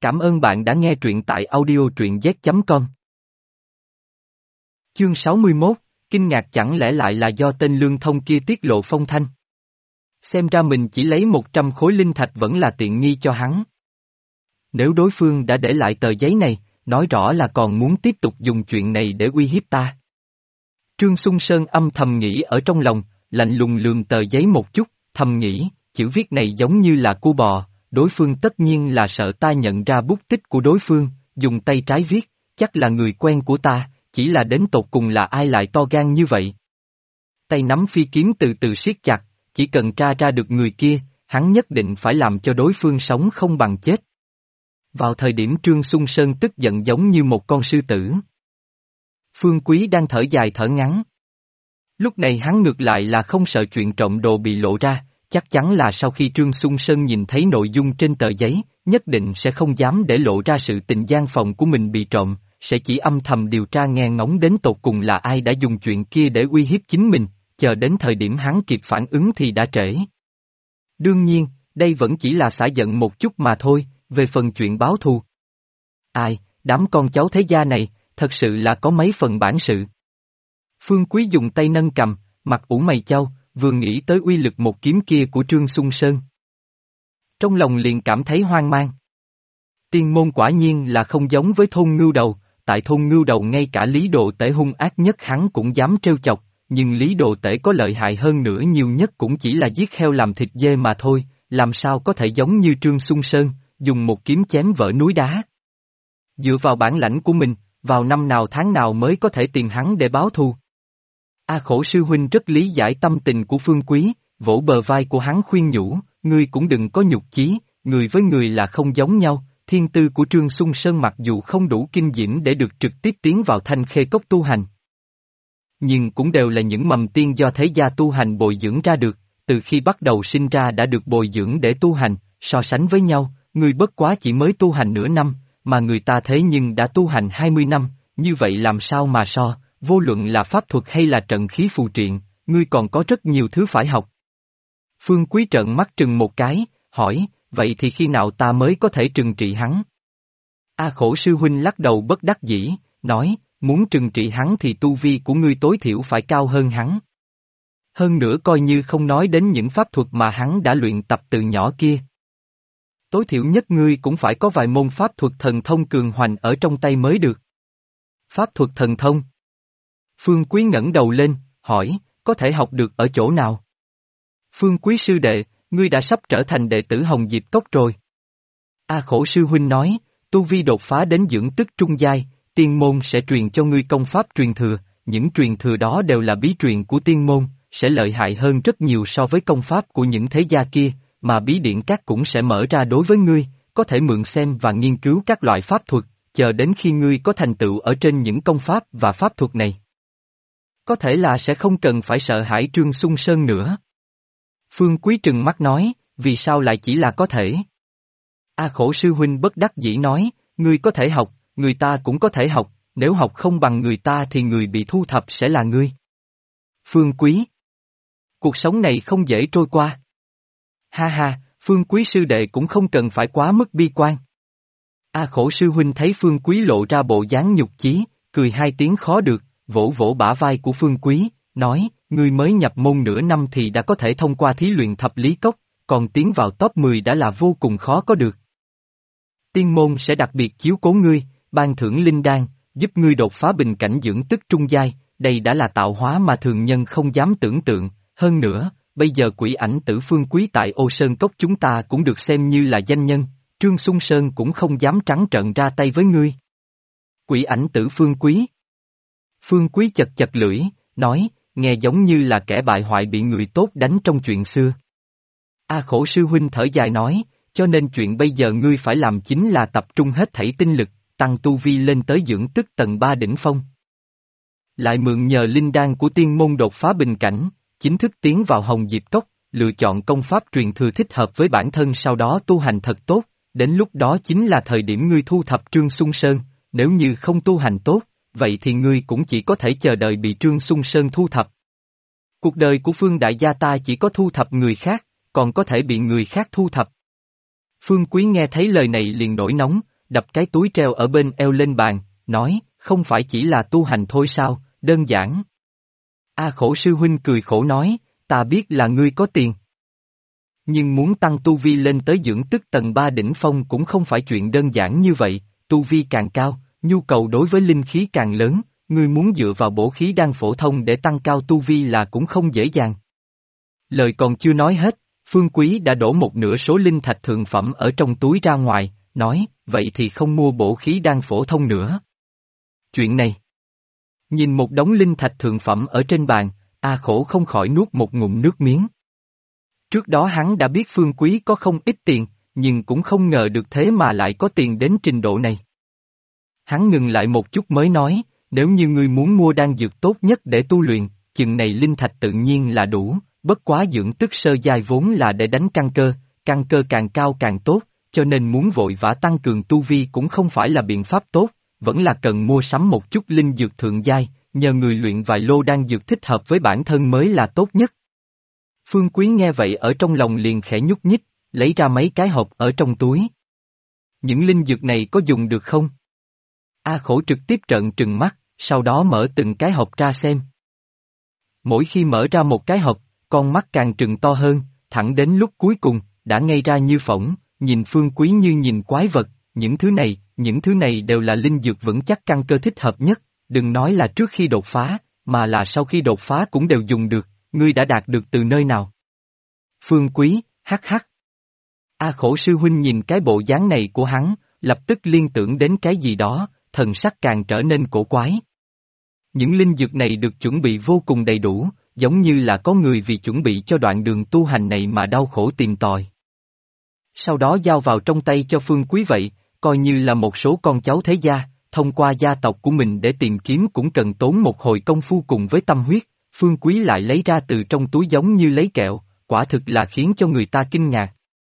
Cảm ơn bạn đã nghe truyện tại audio truyện z.com. Chương 61, kinh ngạc chẳng lẽ lại là do tên Lương Thông kia tiết lộ phong thanh. Xem ra mình chỉ lấy 100 khối linh thạch vẫn là tiện nghi cho hắn. Nếu đối phương đã để lại tờ giấy này, nói rõ là còn muốn tiếp tục dùng chuyện này để uy hiếp ta. Trương Xung Sơn âm thầm nghĩ ở trong lòng, lạnh lùng lườm tờ giấy một chút, thầm nghĩ, chữ viết này giống như là cua bò, đối phương tất nhiên là sợ ta nhận ra bút tích của đối phương, dùng tay trái viết, chắc là người quen của ta, chỉ là đến tột cùng là ai lại to gan như vậy. Tay nắm phi kiếm từ từ siết chặt, chỉ cần tra ra được người kia, hắn nhất định phải làm cho đối phương sống không bằng chết. Vào thời điểm Trương Xung Sơn tức giận giống như một con sư tử. Phương Quý đang thở dài thở ngắn. Lúc này hắn ngược lại là không sợ chuyện trộm đồ bị lộ ra, chắc chắn là sau khi Trương Xung Sơn nhìn thấy nội dung trên tờ giấy, nhất định sẽ không dám để lộ ra sự tình gian phòng của mình bị trộm, sẽ chỉ âm thầm điều tra nghe ngóng đến tột cùng là ai đã dùng chuyện kia để uy hiếp chính mình, chờ đến thời điểm hắn kịp phản ứng thì đã trễ. Đương nhiên, đây vẫn chỉ là xả giận một chút mà thôi, về phần chuyện báo thù. Ai, đám con cháu thế gia này, thật sự là có mấy phần bản sự. Phương Quý dùng tay nâng cầm, mặt ủ mày chau, vừa nghĩ tới uy lực một kiếm kia của Trương Xung Sơn. Trong lòng liền cảm thấy hoang mang. Tiên môn quả nhiên là không giống với thôn Ngưu Đầu, tại thôn Ngưu Đầu ngay cả Lý Độ Tể hung ác nhất hắn cũng dám trêu chọc, nhưng Lý Độ Tể có lợi hại hơn nữa nhiều nhất cũng chỉ là giết heo làm thịt dê mà thôi, làm sao có thể giống như Trương Xung Sơn, dùng một kiếm chém vỡ núi đá. Dựa vào bản lãnh của mình, vào năm nào tháng nào mới có thể tìm hắn để báo thù. A Khổ sư huynh rất lý giải tâm tình của Phương Quý, vỗ bờ vai của hắn khuyên nhủ, ngươi cũng đừng có nhục chí, người với người là không giống nhau, thiên tư của Trương Xung Sơn mặc dù không đủ kinh diễm để được trực tiếp tiến vào Thanh Khê Cốc tu hành. Nhưng cũng đều là những mầm tiên do thế gia tu hành bồi dưỡng ra được, từ khi bắt đầu sinh ra đã được bồi dưỡng để tu hành, so sánh với nhau, ngươi bất quá chỉ mới tu hành nửa năm, mà người ta thế nhưng đã tu hành 20 năm, như vậy làm sao mà so. Vô luận là pháp thuật hay là trận khí phù triện, ngươi còn có rất nhiều thứ phải học. Phương Quý trợn mắt trừng một cái, hỏi, vậy thì khi nào ta mới có thể trừng trị hắn? A Khổ sư huynh lắc đầu bất đắc dĩ, nói, muốn trừng trị hắn thì tu vi của ngươi tối thiểu phải cao hơn hắn. Hơn nữa coi như không nói đến những pháp thuật mà hắn đã luyện tập từ nhỏ kia. Tối thiểu nhất ngươi cũng phải có vài môn pháp thuật thần thông cường hoành ở trong tay mới được. Pháp thuật thần thông? Phương Quý ngẩng đầu lên, hỏi, có thể học được ở chỗ nào? Phương Quý sư đệ, ngươi đã sắp trở thành đệ tử Hồng Diệp Cốc rồi. A Khổ sư huynh nói, tu vi đột phá đến dưỡng tức trung giai, tiên môn sẽ truyền cho ngươi công pháp truyền thừa, những truyền thừa đó đều là bí truyền của tiên môn, sẽ lợi hại hơn rất nhiều so với công pháp của những thế gia kia, mà bí điển các cũng sẽ mở ra đối với ngươi, có thể mượn xem và nghiên cứu các loại pháp thuật, chờ đến khi ngươi có thành tựu ở trên những công pháp và pháp thuật này. Có thể là sẽ không cần phải sợ hãi Trương Xung Sơn nữa. Phương Quý trừng mắt nói, vì sao lại chỉ là có thể? A Khổ sư huynh bất đắc dĩ nói, ngươi có thể học, người ta cũng có thể học, nếu học không bằng người ta thì người bị thu thập sẽ là ngươi. Phương Quý. Cuộc sống này không dễ trôi qua. Ha ha, Phương Quý sư đệ cũng không cần phải quá mức bi quan. A Khổ sư huynh thấy Phương Quý lộ ra bộ dáng nhục chí, cười hai tiếng khó được. Vỗ vỗ bả vai của Phương Quý, nói, ngươi mới nhập môn nửa năm thì đã có thể thông qua thí luyện thập lý cốc, còn tiến vào top 10 đã là vô cùng khó có được. Tiên môn sẽ đặc biệt chiếu cố ngươi, ban thưởng linh đan, giúp ngươi đột phá bình cảnh dưỡng tức trung giai, đây đã là tạo hóa mà thường nhân không dám tưởng tượng, hơn nữa, bây giờ quỷ ảnh tử Phương Quý tại Ô Sơn Cốc chúng ta cũng được xem như là danh nhân, Trương Xung Sơn cũng không dám trắng trợn ra tay với ngươi. Quỷ ảnh tử Phương Quý. Phương Quý chật chật lưỡi, nói, nghe giống như là kẻ bại hoại bị người tốt đánh trong chuyện xưa. A Khổ sư huynh thở dài nói, cho nên chuyện bây giờ ngươi phải làm chính là tập trung hết thảy tinh lực, tăng tu vi lên tới dưỡng tức tầng 3 đỉnh phong. Lại mượn nhờ linh đan của tiên môn đột phá bình cảnh, chính thức tiến vào Hồng Diệp Cốc, lựa chọn công pháp truyền thừa thích hợp với bản thân sau đó tu hành thật tốt, đến lúc đó chính là thời điểm ngươi thu thập Trương Xung Sơn, nếu như không tu hành tốt, vậy thì ngươi cũng chỉ có thể chờ đợi bị Trương Xung Sơn thu thập. Cuộc đời của Phương đại gia ta chỉ có thu thập người khác, còn có thể bị người khác thu thập. Phương Quý nghe thấy lời này liền nổi nóng, đập cái túi treo ở bên eo lên bàn, nói, không phải chỉ là tu hành thôi sao, đơn giản. A Khổ sư huynh cười khổ nói, ta biết là ngươi có tiền. Nhưng muốn tăng tu vi lên tới dưỡng tức tầng 3 đỉnh phong cũng không phải chuyện đơn giản như vậy, tu vi càng cao, nhu cầu đối với linh khí càng lớn, ngươi muốn dựa vào bổ khí đan phổ thông để tăng cao tu vi là cũng không dễ dàng. Lời còn chưa nói hết, Phương Quý đã đổ một nửa số linh thạch thượng phẩm ở trong túi ra ngoài, nói, vậy thì không mua bổ khí đan phổ thông nữa. Chuyện này. Nhìn một đống linh thạch thượng phẩm ở trên bàn, A Khổ không khỏi nuốt một ngụm nước miếng. Trước đó hắn đã biết Phương Quý có không ít tiền, nhưng cũng không ngờ được thế mà lại có tiền đến trình độ này. Hắn ngừng lại một chút mới nói, nếu như ngươi muốn mua đan dược tốt nhất để tu luyện, chừng này linh thạch tự nhiên là đủ, bất quá dưỡng tức sơ giai vốn là để đánh căn cơ càng cao càng tốt, cho nên muốn vội vã tăng cường tu vi cũng không phải là biện pháp tốt, vẫn là cần mua sắm một chút linh dược thượng giai, nhờ người luyện vài lô đan dược thích hợp với bản thân mới là tốt nhất. Phương Quý nghe vậy ở trong lòng liền khẽ nhúc nhích, lấy ra mấy cái hộp ở trong túi. Những linh dược này có dùng được không? A Khổ trực tiếp trợn trừng mắt, sau đó mở từng cái hộp ra xem. Mỗi khi mở ra một cái hộp, con mắt càng trừng to hơn, thẳng đến lúc cuối cùng, đã ngây ra như phỗng, nhìn Phương Quý như nhìn quái vật, những thứ này đều là linh dược vững chắc căn cơ thích hợp nhất, đừng nói là trước khi đột phá, mà là sau khi đột phá cũng đều dùng được, ngươi đã đạt được từ nơi nào? Phương Quý, hắc hắc. A Khổ sư huynh nhìn cái bộ dáng này của hắn, lập tức liên tưởng đến cái gì đó, thần sắc càng trở nên cổ quái. Những linh dược này được chuẩn bị vô cùng đầy đủ, giống như là có người vì chuẩn bị cho đoạn đường tu hành này mà đau khổ tìm tòi. Sau đó giao vào trong tay cho Phương Quý vậy, coi như là một số con cháu thế gia, thông qua gia tộc của mình để tìm kiếm cũng cần tốn một hồi công phu cùng với tâm huyết, Phương Quý lại lấy ra từ trong túi giống như lấy kẹo, quả thực là khiến cho người ta kinh ngạc.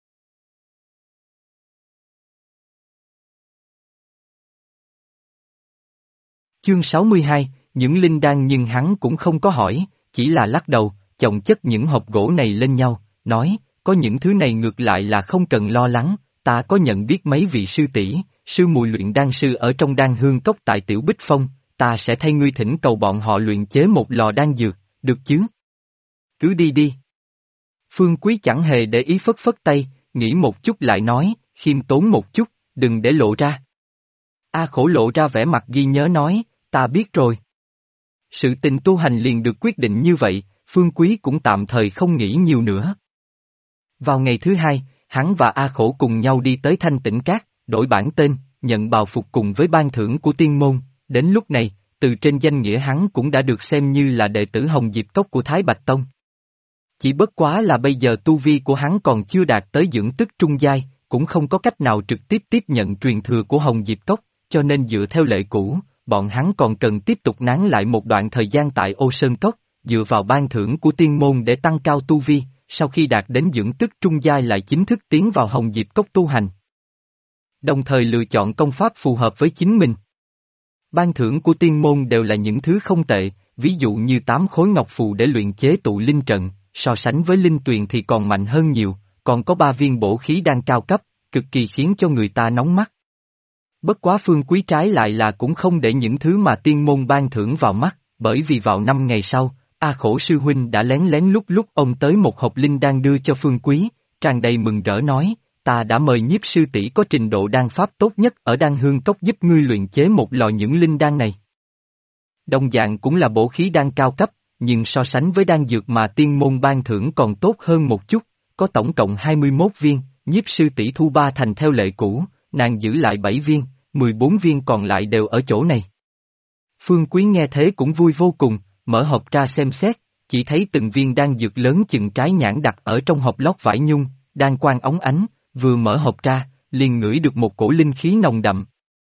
Chương 62, những linh đan nhưng hắn cũng không có hỏi, chỉ là lắc đầu, chồng chất những hộp gỗ này lên nhau, nói, có những thứ này ngược lại là không cần lo lắng, ta có nhận biết mấy vị sư tỷ, sư muội luyện đan sư ở trong đan hương cốc tại Tiểu Bích Phong, ta sẽ thay ngươi thỉnh cầu bọn họ luyện chế một lò đan dược, được chứ? Cứ đi đi. Phương Quý chẳng hề để ý phất phất tay, nghĩ một chút lại nói, khiêm tốn một chút, đừng để lộ ra. A Khổ lộ ra vẻ mặt ghi nhớ nói, ta biết rồi. Sự tình tu hành liền được quyết định như vậy, Phương Quý cũng tạm thời không nghĩ nhiều nữa. Vào ngày thứ hai, hắn và A Khổ cùng nhau đi tới Thanh Tĩnh Cát, đổi bản tên, nhận bào phục cùng với ban thưởng của tiên môn, đến lúc này, từ trên danh nghĩa hắn cũng đã được xem như là đệ tử Hồng Diệp Cốc của Thái Bạch Tông. Chỉ bất quá là bây giờ tu vi của hắn còn chưa đạt tới dưỡng tức trung giai, cũng không có cách nào trực tiếp tiếp nhận truyền thừa của Hồng Diệp Cốc, cho nên dựa theo lệ cũ, bọn hắn còn cần tiếp tục nán lại một đoạn thời gian tại Ô Sơn Cốc, dựa vào ban thưởng của tiên môn để tăng cao tu vi, sau khi đạt đến dưỡng tức trung giai lại chính thức tiến vào Hồng Diệp Cốc tu hành. Đồng thời lựa chọn công pháp phù hợp với chính mình. Ban thưởng của tiên môn đều là những thứ không tệ, ví dụ như 8 khối ngọc phù để luyện chế tụ linh trận, so sánh với linh tuyền thì còn mạnh hơn nhiều, còn có 3 viên bổ khí đan cao cấp, cực kỳ khiến cho người ta nóng mắt. Bất quá Phương Quý trái lại là cũng không để những thứ mà tiên môn ban thưởng vào mắt, bởi vì vào 5 ngày sau, A Khổ sư huynh đã lén lén lúc ông tới một hộp linh đan đưa cho Phương Quý, tràn đầy mừng rỡ nói, ta đã mời nhiếp sư tỷ có trình độ đan pháp tốt nhất ở đan hương cốc giúp ngươi luyện chế một lò những linh đan này. Đồng dạng cũng là bổ khí đan cao cấp, nhưng so sánh với đan dược mà tiên môn ban thưởng còn tốt hơn một chút, có tổng cộng 21 viên, nhiếp sư tỷ thu 3 thành theo lệ cũ, nàng giữ lại 7 viên, 14 viên còn lại đều ở chỗ này. Phương Quý nghe thế cũng vui vô cùng, mở hộp ra xem xét, chỉ thấy từng viên đan dược lớn chừng trái nhãn đặt ở trong hộp lót vải nhung, đan quang óng ánh, vừa mở hộp ra, liền ngửi được một cổ linh khí nồng đậm.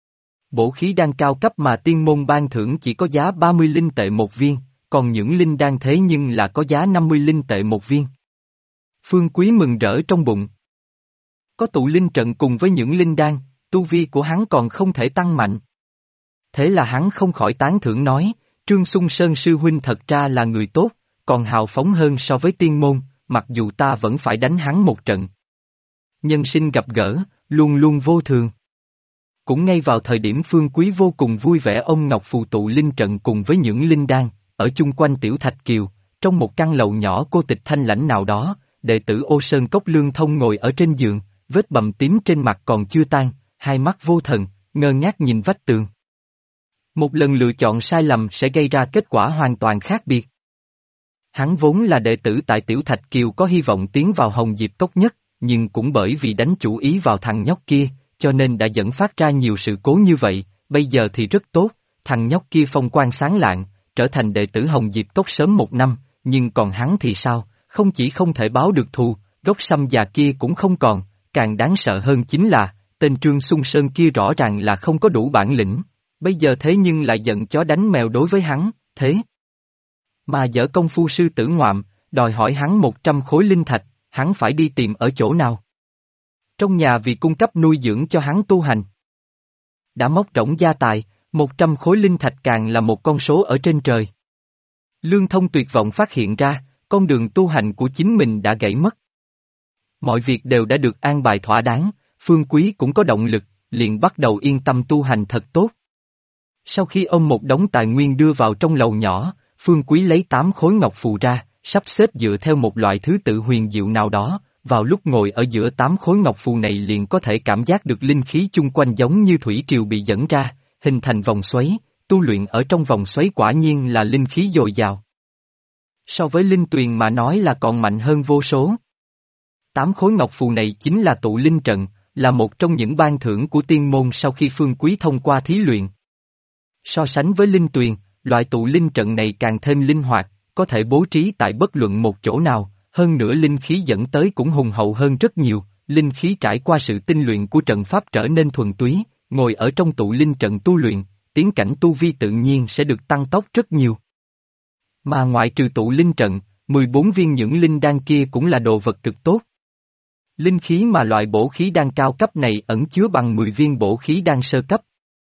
Bổ khí đan cao cấp mà tiên môn ban thưởng chỉ có giá 30 linh tệ một viên, còn những linh đan thế nhưng là có giá 50 linh tệ một viên. Phương Quý mừng rỡ trong bụng. Có tụ linh trận cùng với những linh đan, tu vi của hắn còn không thể tăng mạnh. Thế là hắn không khỏi tán thưởng nói, Trương Xung Sơn sư huynh thật ra là người tốt, còn hào phóng hơn so với tiên môn, mặc dù ta vẫn phải đánh hắn một trận. Nhân sinh gặp gỡ, luôn luôn vô thường. Cũng ngay vào thời điểm Phương Quý vô cùng vui vẻ ôm ngọc phù tụ linh trận cùng với những linh đan, ở chung quanh Tiểu Thạch Kiều, trong một căn lầu nhỏ cô tịch thanh lãnh nào đó, đệ tử Ô Sơn Cốc Lương Thông ngồi ở trên giường, vết bầm tím trên mặt còn chưa tan, hai mắt vô thần, ngơ ngác nhìn vách tường. Một lần lựa chọn sai lầm sẽ gây ra kết quả hoàn toàn khác biệt. Hắn vốn là đệ tử tại Tiểu Thạch Kiều có hy vọng tiến vào Hồng Diệp Cốc nhất, nhưng cũng bởi vì đánh chủ ý vào thằng nhóc kia, cho nên đã dẫn phát ra nhiều sự cố như vậy, bây giờ thì rất tốt, thằng nhóc kia phong quang sáng lạng, trở thành đệ tử Hồng Diệp Cốc sớm 1 năm, nhưng còn hắn thì sao, không chỉ không thể báo được thù, gốc sâm già kia cũng không còn, càng đáng sợ hơn chính là, tên Trương Xuân Sơn kia rõ ràng là không có đủ bản lĩnh, bây giờ thế nhưng lại giận chó đánh mèo đối với hắn, thế mà dở công phu sư tử ngoạm, đòi hỏi hắn 100 khối linh thạch, hắn phải đi tìm ở chỗ nào? Trong nhà vì cung cấp nuôi dưỡng cho hắn tu hành. Đã móc rỗng gia tài, 100 khối linh thạch càng là một con số ở trên trời. Lương Thông tuyệt vọng phát hiện ra, con đường tu hành của chính mình đã gãy mất. Mọi việc đều đã được an bài thỏa đáng, Phương Quý cũng có động lực, liền bắt đầu yên tâm tu hành thật tốt. Sau khi ôm một đống tài nguyên đưa vào trong lầu nhỏ, Phương Quý lấy 8 khối ngọc phù ra, sắp xếp dựa theo một loại thứ tự huyền diệu nào đó, vào lúc ngồi ở giữa 8 khối ngọc phù này liền có thể cảm giác được linh khí chung quanh giống như thủy triều bị dẫn ra, hình thành vòng xoáy, tu luyện ở trong vòng xoáy quả nhiên là linh khí dồi dào. So với linh tuyền mà nói là còn mạnh hơn vô số. 8 khối ngọc phù này chính là tụ linh trận, là một trong những ban thưởng của tiên môn sau khi Phương Quý thông qua thí luyện. So sánh với linh tuyền, loại tụ linh trận này càng thêm linh hoạt, có thể bố trí tại bất luận một chỗ nào, hơn nữa linh khí dẫn tới cũng hùng hậu hơn rất nhiều, linh khí trải qua sự tinh luyện của trận pháp trở nên thuần túy, ngồi ở trong tụ linh trận tu luyện, tiến cảnh tu vi tự nhiên sẽ được tăng tốc rất nhiều. Mà ngoại trừ tụ linh trận, 14 viên những linh đan kia cũng là đồ vật cực tốt. Linh khí mà loại bổ khí đan cao cấp này ẩn chứa bằng 10 viên bổ khí đan sơ cấp.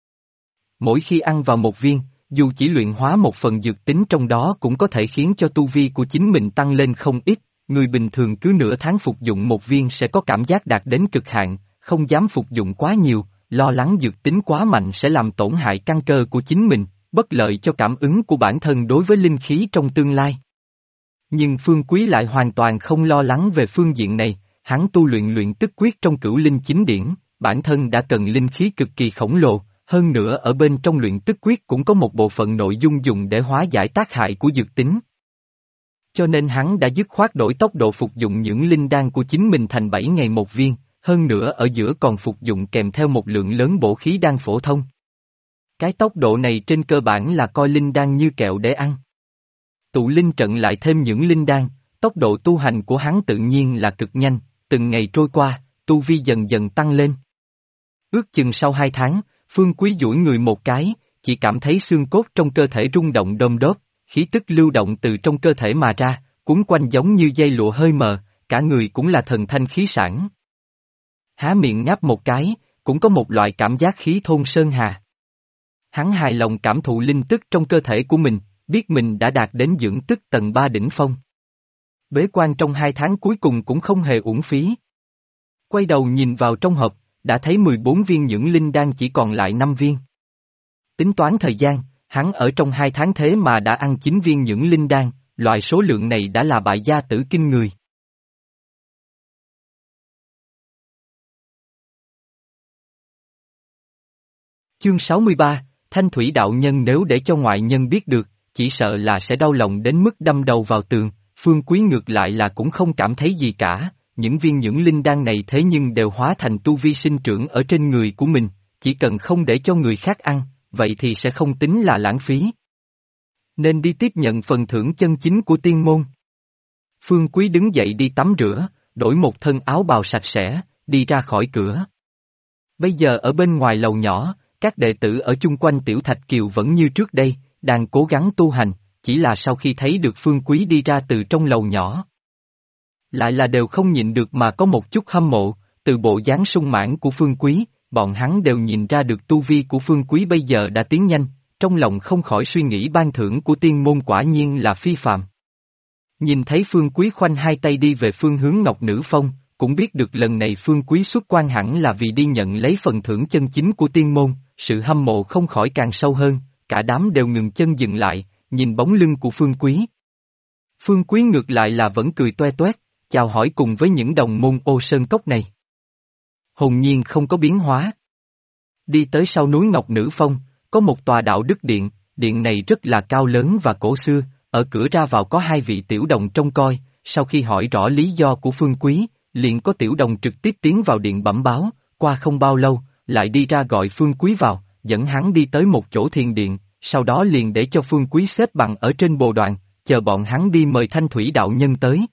Mỗi khi ăn vào một viên, dù chỉ luyện hóa một phần dược tính trong đó cũng có thể khiến cho tu vi của chính mình tăng lên không ít, người bình thường cứ nửa tháng phục dụng một viên sẽ có cảm giác đạt đến cực hạn, không dám phục dụng quá nhiều, lo lắng dược tính quá mạnh sẽ làm tổn hại căn cơ của chính mình, bất lợi cho cảm ứng của bản thân đối với linh khí trong tương lai. Nhưng Phương Quý lại hoàn toàn không lo lắng về phương diện này, hắn tu luyện tức quyết trong Cửu Linh Chính Điển, bản thân đã cần linh khí cực kỳ khổng lồ. Hơn nữa ở bên trong luyện tức quyết cũng có một bộ phận nội dung dùng để hóa giải tác hại của dược tính. Cho nên hắn đã dứt khoát đổi tốc độ phục dụng những linh đan của chính mình thành 7 ngày một viên, hơn nữa ở giữa còn phục dụng kèm theo một lượng lớn bổ khí đan phổ thông. Cái tốc độ này trên cơ bản là coi linh đan như kẹo để ăn. Tụ linh trận lại thêm những linh đan, tốc độ tu hành của hắn tự nhiên là cực nhanh, từng ngày trôi qua, tu vi dần dần tăng lên. Ước chừng sau 2 tháng, Phương Quý duỗi người một cái, chỉ cảm thấy xương cốt trong cơ thể rung động đom đóm, khí tức lưu động từ trong cơ thể mà ra, cuốn quanh giống như dây lụa hơi mờ, cả người cũng là thần thanh khí sảng. Há miệng ngáp một cái, cũng có một loại cảm giác khí thôn sơn hà. Hắn hài lòng cảm thụ linh tức trong cơ thể của mình, biết mình đã đạt đến dưỡng tức tầng 3 đỉnh phong. Bế quan trong 2 tháng cuối cùng cũng không hề uổng phí. Quay đầu nhìn vào trong hộp, đã thấy 14 viên những linh đan chỉ còn lại 5 viên. Tính toán thời gian, hắn ở trong 2 tháng thế mà đã ăn 9 viên những linh đan, loại số lượng này đã là bại gia tử kinh người. Chương 63, Thanh Thủy đạo nhân nếu để cho ngoại nhân biết được, chỉ sợ là sẽ đau lòng đến mức đâm đầu vào tường, Phương Quý ngược lại là cũng không cảm thấy gì cả. Những viên những linh đan này thế nhưng đều hóa thành tu vi sinh trưởng ở trên người của mình, chỉ cần không để cho người khác ăn, vậy thì sẽ không tính là lãng phí. Nên đi tiếp nhận phần thưởng chân chính của tiên môn. Phương Quý đứng dậy đi tắm rửa, đổi một thân áo bào sạch sẽ, đi ra khỏi cửa. Bây giờ ở bên ngoài lầu nhỏ, các đệ tử ở chung quanh Tiểu Thạch Kiều vẫn như trước đây, đang cố gắng tu hành, chỉ là sau khi thấy được Phương Quý đi ra từ trong lầu nhỏ, lại là đều không nhịn được mà có một chút hâm mộ, từ bộ dáng sung mãn của Phương Quý, bọn hắn đều nhìn ra được tu vi của Phương Quý bây giờ đã tiến nhanh, trong lòng không khỏi suy nghĩ ban thưởng của tiên môn quả nhiên là phi phàm. Nhìn thấy Phương Quý khoanh hai tay đi về phương hướng Ngọc Nữ Phong, cũng biết được lần này Phương Quý xuất quan hẳn là vì đi nhận lấy phần thưởng chân chính của tiên môn, sự hâm mộ không khỏi càng sâu hơn, cả đám đều ngừng chân dừng lại, nhìn bóng lưng của Phương Quý. Phương Quý ngược lại là vẫn cười toe toét, chào hỏi cùng với những đồng môn Ô Sơn Cốc này. Hồn nhiên không có biến hóa. Đi tới sau núi Ngọc Nữ Phong, có một tòa đạo đức điện, điện này rất là cao lớn và cổ xưa, ở cửa ra vào có hai vị tiểu đồng trông coi, sau khi hỏi rõ lý do của Phương Quý, liền có tiểu đồng trực tiếp tiến vào điện bẩm báo, qua không bao lâu, lại đi ra gọi Phương Quý vào, dẫn hắn đi tới một chỗ thiền điện, sau đó liền để cho Phương Quý xếp bằng ở trên bồ đoàn, chờ bọn hắn đi mời Thanh Thủy đạo nhân tới.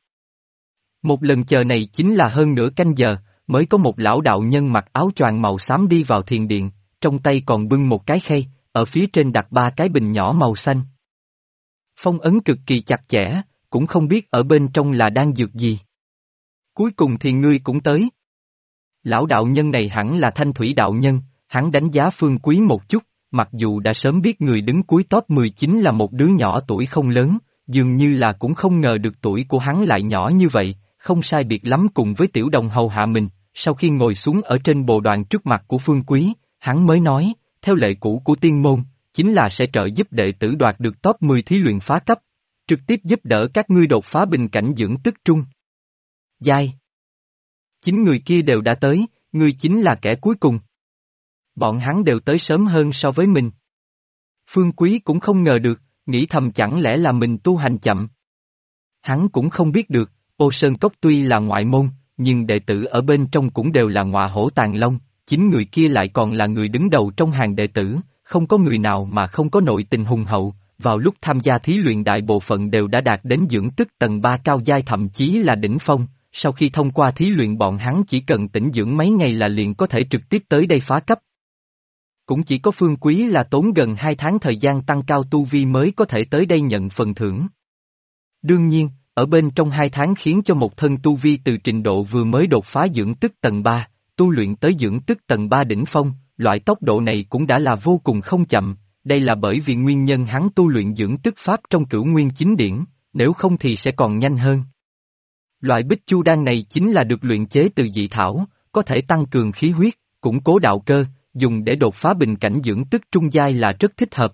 Một lần chờ này chính là hơn nửa canh giờ, mới có một lão đạo nhân mặc áo choàng màu xám đi vào thiền điện, trong tay còn bưng một cái khay, ở phía trên đặt 3 cái bình nhỏ màu xanh. Phong ấn cực kỳ chặt chẽ, cũng không biết ở bên trong là đan dược gì. Cuối cùng thì ngươi cũng tới. Lão đạo nhân này hẳn là Thanh Thủy đạo nhân, hắn đánh giá Phương Quý một chút, mặc dù đã sớm biết người đứng cuối top 19 là một đứa nhỏ tuổi không lớn, dường như là cũng không ngờ được tuổi của hắn lại nhỏ như vậy, không sai biệt lắm cùng với tiểu đồng hầu hạ mình, sau khi ngồi xuống ở trên bồ đoàn trước mặt của Phương Quý, hắn mới nói, theo lệ cũ của tiên môn, chính là sẽ trợ giúp đệ tử đoạt được top 10 thí luyện phá cấp, trực tiếp giúp đỡ các ngươi đột phá bình cảnh dưỡng tức trung. Giai. 9 người kia đều đã tới, ngươi chính là kẻ cuối cùng. Bọn hắn đều tới sớm hơn so với mình. Phương Quý cũng không ngờ được, nghĩ thầm chẳng lẽ là mình tu hành chậm. Hắn cũng không biết được, Ô Sơn Cốc tuy là ngoại môn, nhưng đệ tử ở bên trong cũng đều là ngọa hổ tàng long, 9 người kia lại còn là người đứng đầu trong hàng đệ tử, không có người nào mà không có nội tình hùng hậu, vào lúc tham gia thí luyện đại bộ phận đều đã đạt đến dưỡng tức tầng 3 cao giai thậm chí là đỉnh phong, sau khi thông qua thí luyện bọn hắn chỉ cần tĩnh dưỡng mấy ngày là liền có thể trực tiếp tới đây phá cấp. Cũng chỉ có Phương Quý là tốn gần 2 tháng thời gian tăng cao tu vi mới có thể tới đây nhận phần thưởng. Đương nhiên, ở bên trong 2 tháng khiến cho một thân tu vi từ trình độ vừa mới đột phá dưỡng tức tầng 3, tu luyện tới dưỡng tức tầng 3 đỉnh phong, loại tốc độ này cũng đã là vô cùng không chậm, đây là bởi vì nguyên nhân hắn tu luyện dưỡng tức pháp trong Cửu Nguyên Chính Điển, nếu không thì sẽ còn nhanh hơn. Loại bích chu đan này chính là được luyện chế từ dị thảo, có thể tăng cường khí huyết, củng cố đạo cơ, dùng để đột phá bình cảnh dưỡng tức trung giai là rất thích hợp.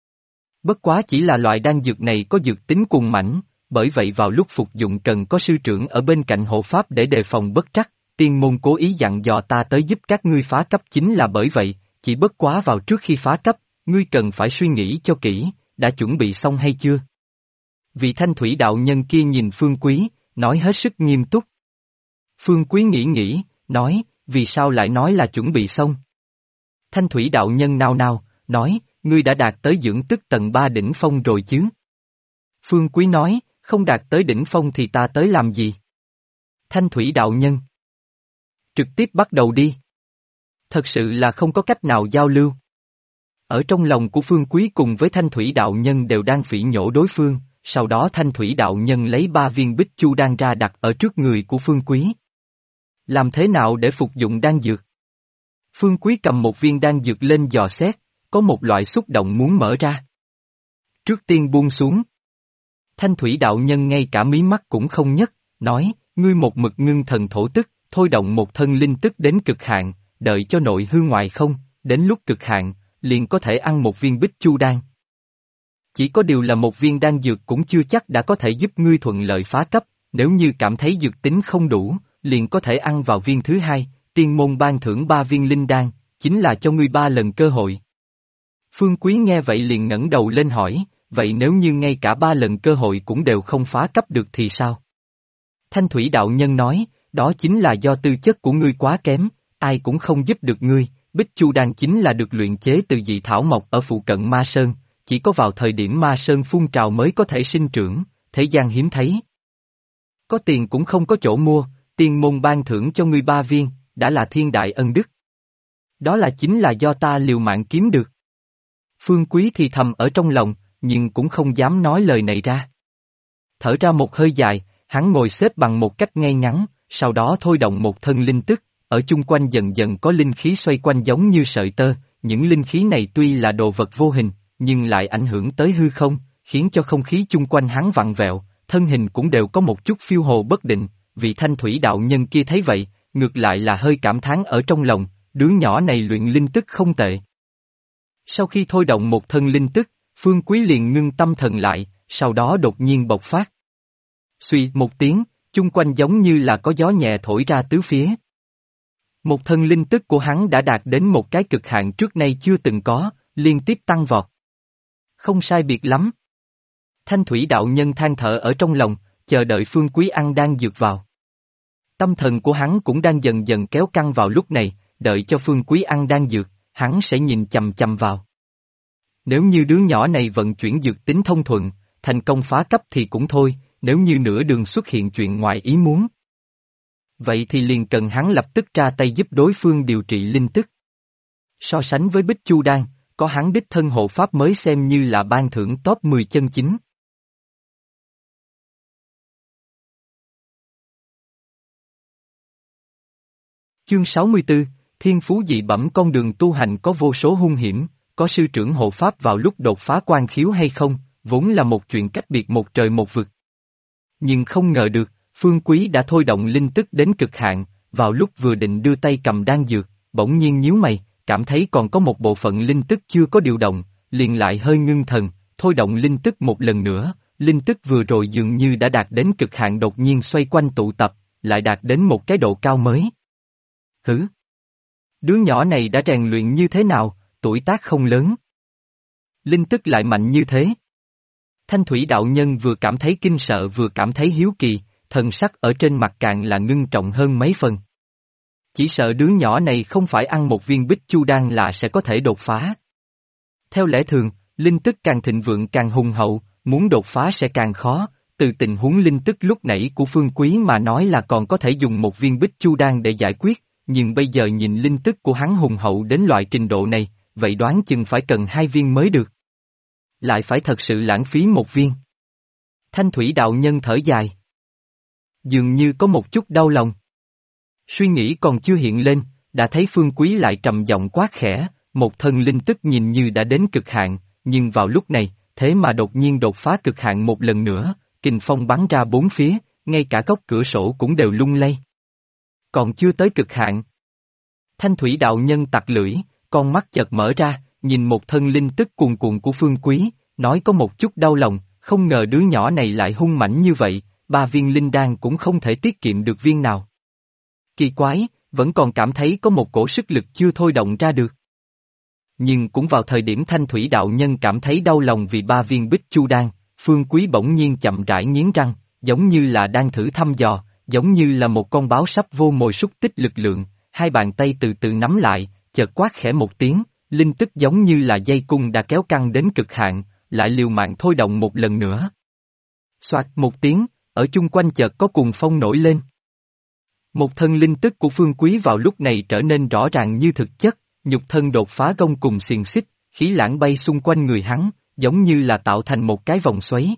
Bất quá chỉ là loại đan dược này có dược tính cuồng mãnh, bởi vậy vào lúc phục dụng cần có sư trưởng ở bên cạnh hộ pháp để đề phòng bất trắc, tiên môn cố ý dặn dò ta tới giúp các ngươi phá cấp chính là bởi vậy, chỉ bất quá vào trước khi phá cấp, ngươi cần phải suy nghĩ cho kỹ, đã chuẩn bị xong hay chưa? Vị Thanh Thủy đạo nhân kia nhìn Phương Quý, nói hết sức nghiêm túc. Phương Quý nghĩ, nói, vì sao lại nói là chuẩn bị xong? Thanh Thủy đạo nhân nao nao, nói, ngươi đã đạt tới dưỡng tức tầng 3 đỉnh phong rồi chứ? Phương Quý nói, không đạt tới đỉnh phong thì ta tới làm gì? Thanh Thủy đạo nhân. Trực tiếp bắt đầu đi. Thật sự là không có cách nào giao lưu. Ở trong lòng của Phương Quý cùng với Thanh Thủy đạo nhân đều đang phỉ nhổ đối phương, sau đó Thanh Thủy đạo nhân lấy 3 viên bích chu đan ra đặt ở trước người của Phương Quý. Làm thế nào để phục dụng đan dược? Phương Quý cầm một viên đan dược lên dò xét, có một loại xúc động muốn mở ra. Trước tiên buông xuống. Thanh Thủy đạo nhân ngay cả mí mắt cũng không nhấc, nói, ngươi một mực ngưng thần thổ tức, thôi động một thân linh tức đến cực hạn, đợi cho nội hư ngoại không, đến lúc cực hạn, liền có thể ăn một viên bích chu đan. Chỉ có điều là một viên đan dược cũng chưa chắc đã có thể giúp ngươi thuận lợi phá cấp, nếu như cảm thấy dược tính không đủ, liền có thể ăn vào viên thứ hai, tiên môn ban thưởng 3 viên linh đan, chính là cho ngươi 3 lần cơ hội. Phương Quý nghe vậy liền ngẩng đầu lên hỏi, vậy nếu như ngay cả 3 lần cơ hội cũng đều không phá cấp được thì sao? Thanh Thủy đạo nhân nói, đó chính là do tư chất của ngươi quá kém, ai cũng không giúp được ngươi, bích chu đan chính là được luyện chế từ dị thảo mộc ở phụ cận Ma Sơn, chỉ có vào thời điểm Ma Sơn phun trào mới có thể sinh trưởng, thế gian hiếm thấy. Có tiền cũng không có chỗ mua, tiên môn ban thưởng cho ngươi 3 viên, đã là thiên đại ân đức. Đó là chính là do ta liều mạng kiếm được. Phương Quý thì thầm ở trong lòng, nhưng cũng không dám nói lời này ra. Thở ra một hơi dài, hắn ngồi xếp bằng một cách ngay ngắn, sau đó thôi động một thân linh tức, ở chung quanh dần dần có linh khí xoay quanh giống như sợi tơ, những linh khí này tuy là đồ vật vô hình, nhưng lại ảnh hưởng tới hư không, khiến cho không khí chung quanh hắn vặn vẹo, thân hình cũng đều có một chút phiêu hồ bất định, vị thanh thủy đạo nhân kia thấy vậy, ngược lại là hơi cảm thán ở trong lòng, đứa nhỏ này luyện linh tức không tệ. Sau khi thôi động một thân linh tức, Phương Quý liền ngưng tâm thần lại, sau đó đột nhiên bộc phát. Suy một tiếng, chung quanh giống như là có gió nhẹ thổi ra tứ phía. Một thân linh tức của hắn đã đạt đến một cái cực hạn trước nay chưa từng có, liên tiếp tăng vọt. Không sai biệt lắm. Thanh thủy đạo nhân than thở ở trong lòng, chờ đợi Phương Quý ăn đan dược vào. Tâm thần của hắn cũng đang dần dần kéo căng vào lúc này, đợi cho Phương Quý ăn đan dược, hắn sẽ nhìn chằm chằm vào. Nếu như đứa nhỏ này vận chuyển dược tính thông thuận, thành công phá cấp thì cũng thôi, nếu như nửa đường xuất hiện chuyện ngoài ý muốn. Vậy thì liền cần hắn lập tức ra tay giúp đối phương điều trị linh tức. So sánh với Bích Chu Đan, có hắn đích thân hộ pháp mới xem như là ban thưởng top 10 chân chính. Chương 64, Thiên Phú dị bẩm con đường tu hành có vô số hung hiểm, có sư trưởng hộ pháp vào lúc đột phá quan khiếu hay không, vốn là một chuyện cách biệt một trời một vực. Nhưng không ngờ được, Phương Quý đã thôi động linh tức đến cực hạn, vào lúc vừa định đưa tay cầm đan dược, bỗng nhiên nhíu mày, cảm thấy còn có một bộ phận linh tức chưa có điều động, liền lại hơi ngưng thần, thôi động linh tức một lần nữa, linh tức vừa rồi dường như đã đạt đến cực hạn đột nhiên xoay quanh tụ tập, lại đạt đến một cái độ cao mới. Hử? Đứa nhỏ này đã rèn luyện như thế nào, tuổi tác không lớn. Linh tức lại mạnh như thế. Thanh thủy đạo nhân vừa cảm thấy kinh sợ vừa cảm thấy hiếu kỳ, thần sắc ở trên mặt càng là ngưng trọng hơn mấy phần. Chỉ sợ đứa nhỏ này không phải ăn một viên bích chu đan là sẽ có thể đột phá. Theo lẽ thường, linh tức càng thịnh vượng càng hùng hậu, muốn đột phá sẽ càng khó, từ tình huống linh tức lúc nãy của Phương Quý mà nói là còn có thể dùng một viên bích chu đan để giải quyết, nhưng bây giờ nhìn linh tức của hắn hùng hậu đến loại trình độ này, vậy đoán chừng phải cần 2 viên mới được. Lại phải thật sự lãng phí một viên. Thanh thủy đạo nhân thở dài. Dường như có một chút đau lòng. Suy nghĩ còn chưa hiện lên, đã thấy Phương Quý lại trầm giọng quát khẽ, một thân linh tức nhìn như đã đến cực hạn, nhưng vào lúc này, thế mà đột nhiên đột phá cực hạn một lần nữa, kình phong bắn ra bốn phía, ngay cả góc cửa sổ cũng đều lung lay. Còn chưa tới cực hạn. Thanh thủy đạo nhân tặc lưỡi, con mắt chợt mở ra, nhìn một thân linh tức cuồn cuộn của Phương Quý, nói có một chút đau lòng, không ngờ đứa nhỏ này lại hung mãnh như vậy, 3 viên linh đan cũng không thể tiết kiệm được viên nào. Kỳ quái, vẫn còn cảm thấy có một cổ sức lực chưa thôi động ra được. Nhưng cũng vào thời điểm thanh thủy đạo nhân cảm thấy đau lòng vì 3 viên bích chu đan, Phương Quý bỗng nhiên chậm rãi nghiến răng, giống như là đang thử thăm dò, giống như là một con báo sắp vô mồi xúc tích lực lượng, hai bàn tay từ từ nắm lại, chợt quát khẽ một tiếng, linh tức giống như là dây cung đã kéo căng đến cực hạn, lại liều mạng thôi động một lần nữa. Soạt một tiếng, ở chung quanh chợt có cuồng phong nổi lên. Một thân linh tức của Phương Quý vào lúc này trở nên rõ ràng như thực chất, nhục thân đột phá gông cùng xiềng xích, khí lãng bay xung quanh người hắn, giống như là tạo thành một cái vòng xoáy.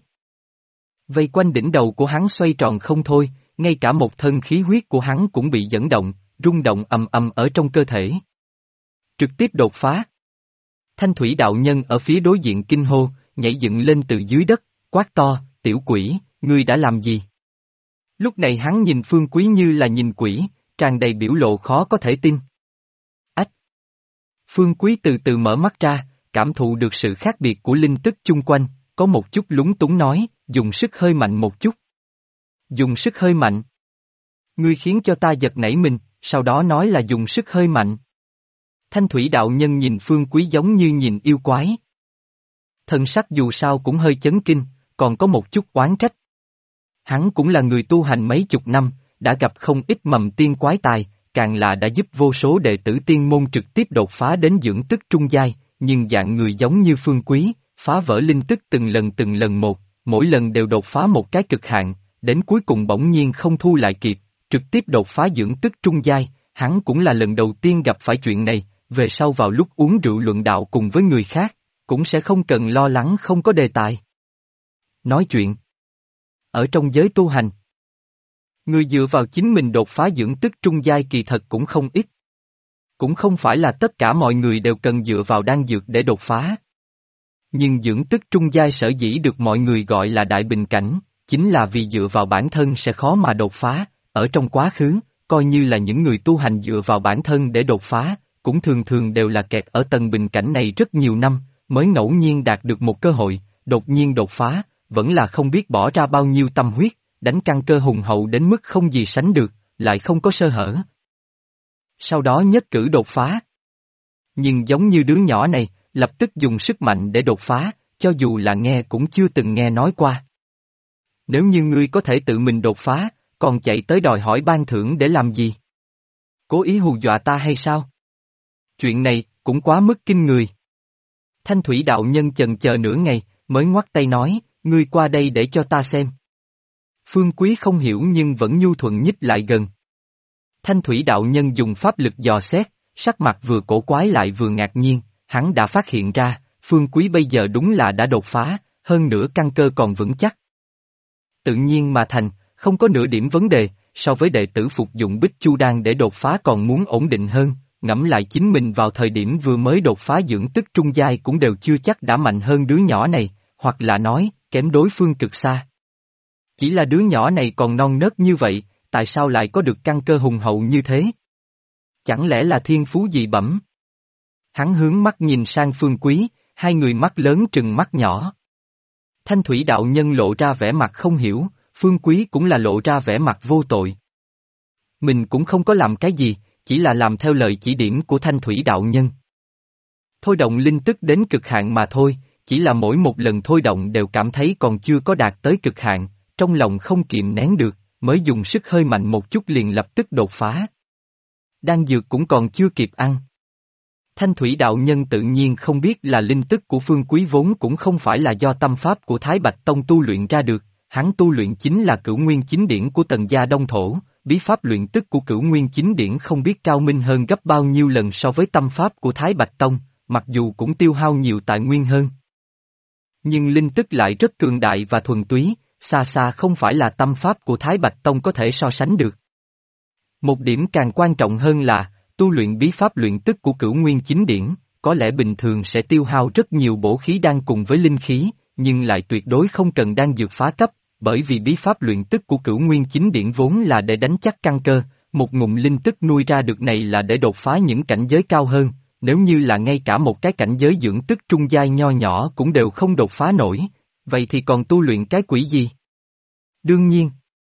Vây quanh đỉnh đầu của hắn xoay tròn không thôi, ngay cả một thân khí huyết của hắn cũng bị dẫn động, rung động ầm ầm ở trong cơ thể. Trực tiếp đột phá. Thanh thủy đạo nhân ở phía đối diện kinh hô, nhảy dựng lên từ dưới đất, quát to, tiểu quỷ, ngươi đã làm gì? Lúc này hắn nhìn Phương Quý như là nhìn quỷ, tràn đầy biểu lộ khó có thể tin. Ách! Phương Quý từ từ mở mắt ra, cảm thụ được sự khác biệt của linh tức chung quanh, có một chút lúng túng nói, dùng sức hơi mạnh một chút. Dùng sức hơi mạnh. Ngươi khiến cho ta giật nảy mình, sau đó nói là dùng sức hơi mạnh. Thanh thủy đạo nhân nhìn Phương Quý giống như nhìn yêu quái. Thần sắc dù sao cũng hơi chấn kinh, còn có một chút oán trách. Hắn cũng là người tu hành mấy chục năm, đã gặp không ít mầm tiên quái tài, càng là đã giúp vô số đệ tử tiên môn trực tiếp đột phá đến dưỡng tức trung giai, nhưng dạng người giống như Phương Quý, phá vỡ linh tức từng lần một, mỗi lần đều đột phá một cái cực hạn, đến cuối cùng bỗng nhiên không thu lại kịp, trực tiếp đột phá dưỡng tức trung giai, hắn cũng là lần đầu tiên gặp phải chuyện này, về sau vào lúc uống rượu luận đạo cùng với người khác, cũng sẽ không cần lo lắng không có đề tài. Nói chuyện. Ở trong giới tu hành, người dựa vào chính mình đột phá dưỡng tức trung giai kỳ thật cũng không ít. Cũng không phải là tất cả mọi người đều cần dựa vào đan dược để đột phá. Nhưng dưỡng tức trung giai sở dĩ được mọi người gọi là đại bình cảnh, chính là vì dựa vào bản thân sẽ khó mà đột phá, ở trong quá khứ, coi như là những người tu hành dựa vào bản thân để đột phá, cũng thường thường đều là kẹt ở tầng bình cảnh này rất nhiều năm, mới ngẫu nhiên đạt được một cơ hội, đột nhiên đột phá, vẫn là không biết bỏ ra bao nhiêu tâm huyết, đánh căn cơ hùng hậu đến mức không gì sánh được, lại không có sơ hở. Sau đó nhất cử đột phá. Nhưng giống như đứa nhỏ này, lập tức dùng sức mạnh để đột phá, cho dù là nghe cũng chưa từng nghe nói qua. Nếu như ngươi có thể tự mình đột phá, còn chạy tới đòi hỏi ban thưởng để làm gì? Cố ý hù dọa ta hay sao? Chuyện này, cũng quá mức kinh người. Thanh thủy đạo nhân chần chờ nửa ngày, mới ngoắt tay nói, ngươi qua đây để cho ta xem. Phương Quý không hiểu nhưng vẫn nhu thuận nhích lại gần. Thanh thủy đạo nhân dùng pháp lực dò xét, sắc mặt vừa cổ quái lại vừa ngạc nhiên, hắn đã phát hiện ra, Phương Quý bây giờ đúng là đã đột phá, hơn nữa căn cơ còn vững chắc. Tự nhiên mà thành, không có nửa điểm vấn đề, so với đệ tử phục dụng Bích Chu Đan để đột phá còn muốn ổn định hơn, ngẫm lại chính mình vào thời điểm vừa mới đột phá dưỡng tức trung giai cũng đều chưa chắc đã mạnh hơn đứa nhỏ này, hoặc là nói, kém đối phương cực xa. Chỉ là đứa nhỏ này còn non nớt như vậy, tại sao lại có được căn cơ hùng hậu như thế? Chẳng lẽ là thiên phú dị bẩm? Hắn hướng mắt nhìn sang Phương Quý, hai người mắt lớn trừng mắt nhỏ. Thanh thủy đạo nhân lộ ra vẻ mặt không hiểu, Phương Quý cũng là lộ ra vẻ mặt vô tội. Mình cũng không có làm cái gì, chỉ là làm theo lời chỉ điểm của thanh thủy đạo nhân. Thôi động linh tức đến cực hạn mà thôi, chỉ là mỗi một lần thôi động đều cảm thấy còn chưa có đạt tới cực hạn, trong lòng không kiềm nén được, mới dùng sức hơi mạnh một chút liền lập tức đột phá. Đan dược cũng còn chưa kịp ăn. Thanh thủy đạo nhân tự nhiên không biết là linh tức của Phương Quý vốn cũng không phải là do tâm pháp của Thái Bạch Tông tu luyện ra được, hắn tu luyện chính là Cửu Nguyên Chính Điển của Tần gia Đông Thổ, bí pháp luyện tức của Cửu Nguyên Chính Điển không biết cao minh hơn gấp bao nhiêu lần so với tâm pháp của Thái Bạch Tông, mặc dù cũng tiêu hao nhiều tài nguyên hơn. Nhưng linh tức lại rất cường đại và thuần túy, xa xa không phải là tâm pháp của Thái Bạch Tông có thể so sánh được. Một điểm càng quan trọng hơn là, tu luyện bí pháp luyện tức của Cửu Nguyên Chính Điển, có lẽ bình thường sẽ tiêu hao rất nhiều bổ khí đan cùng với linh khí, nhưng lại tuyệt đối không cần đan dược phá cấp, bởi vì bí pháp luyện tức của Cửu Nguyên Chính Điển vốn là để đánh chắc căn cơ, một ngụm linh tức nuôi ra được này là để đột phá những cảnh giới cao hơn, nếu như là ngay cả một cái cảnh giới dưỡng tức trung giai nho nhỏ cũng đều không đột phá nổi, vậy thì còn tu luyện cái quỷ gì? Đương nhiên,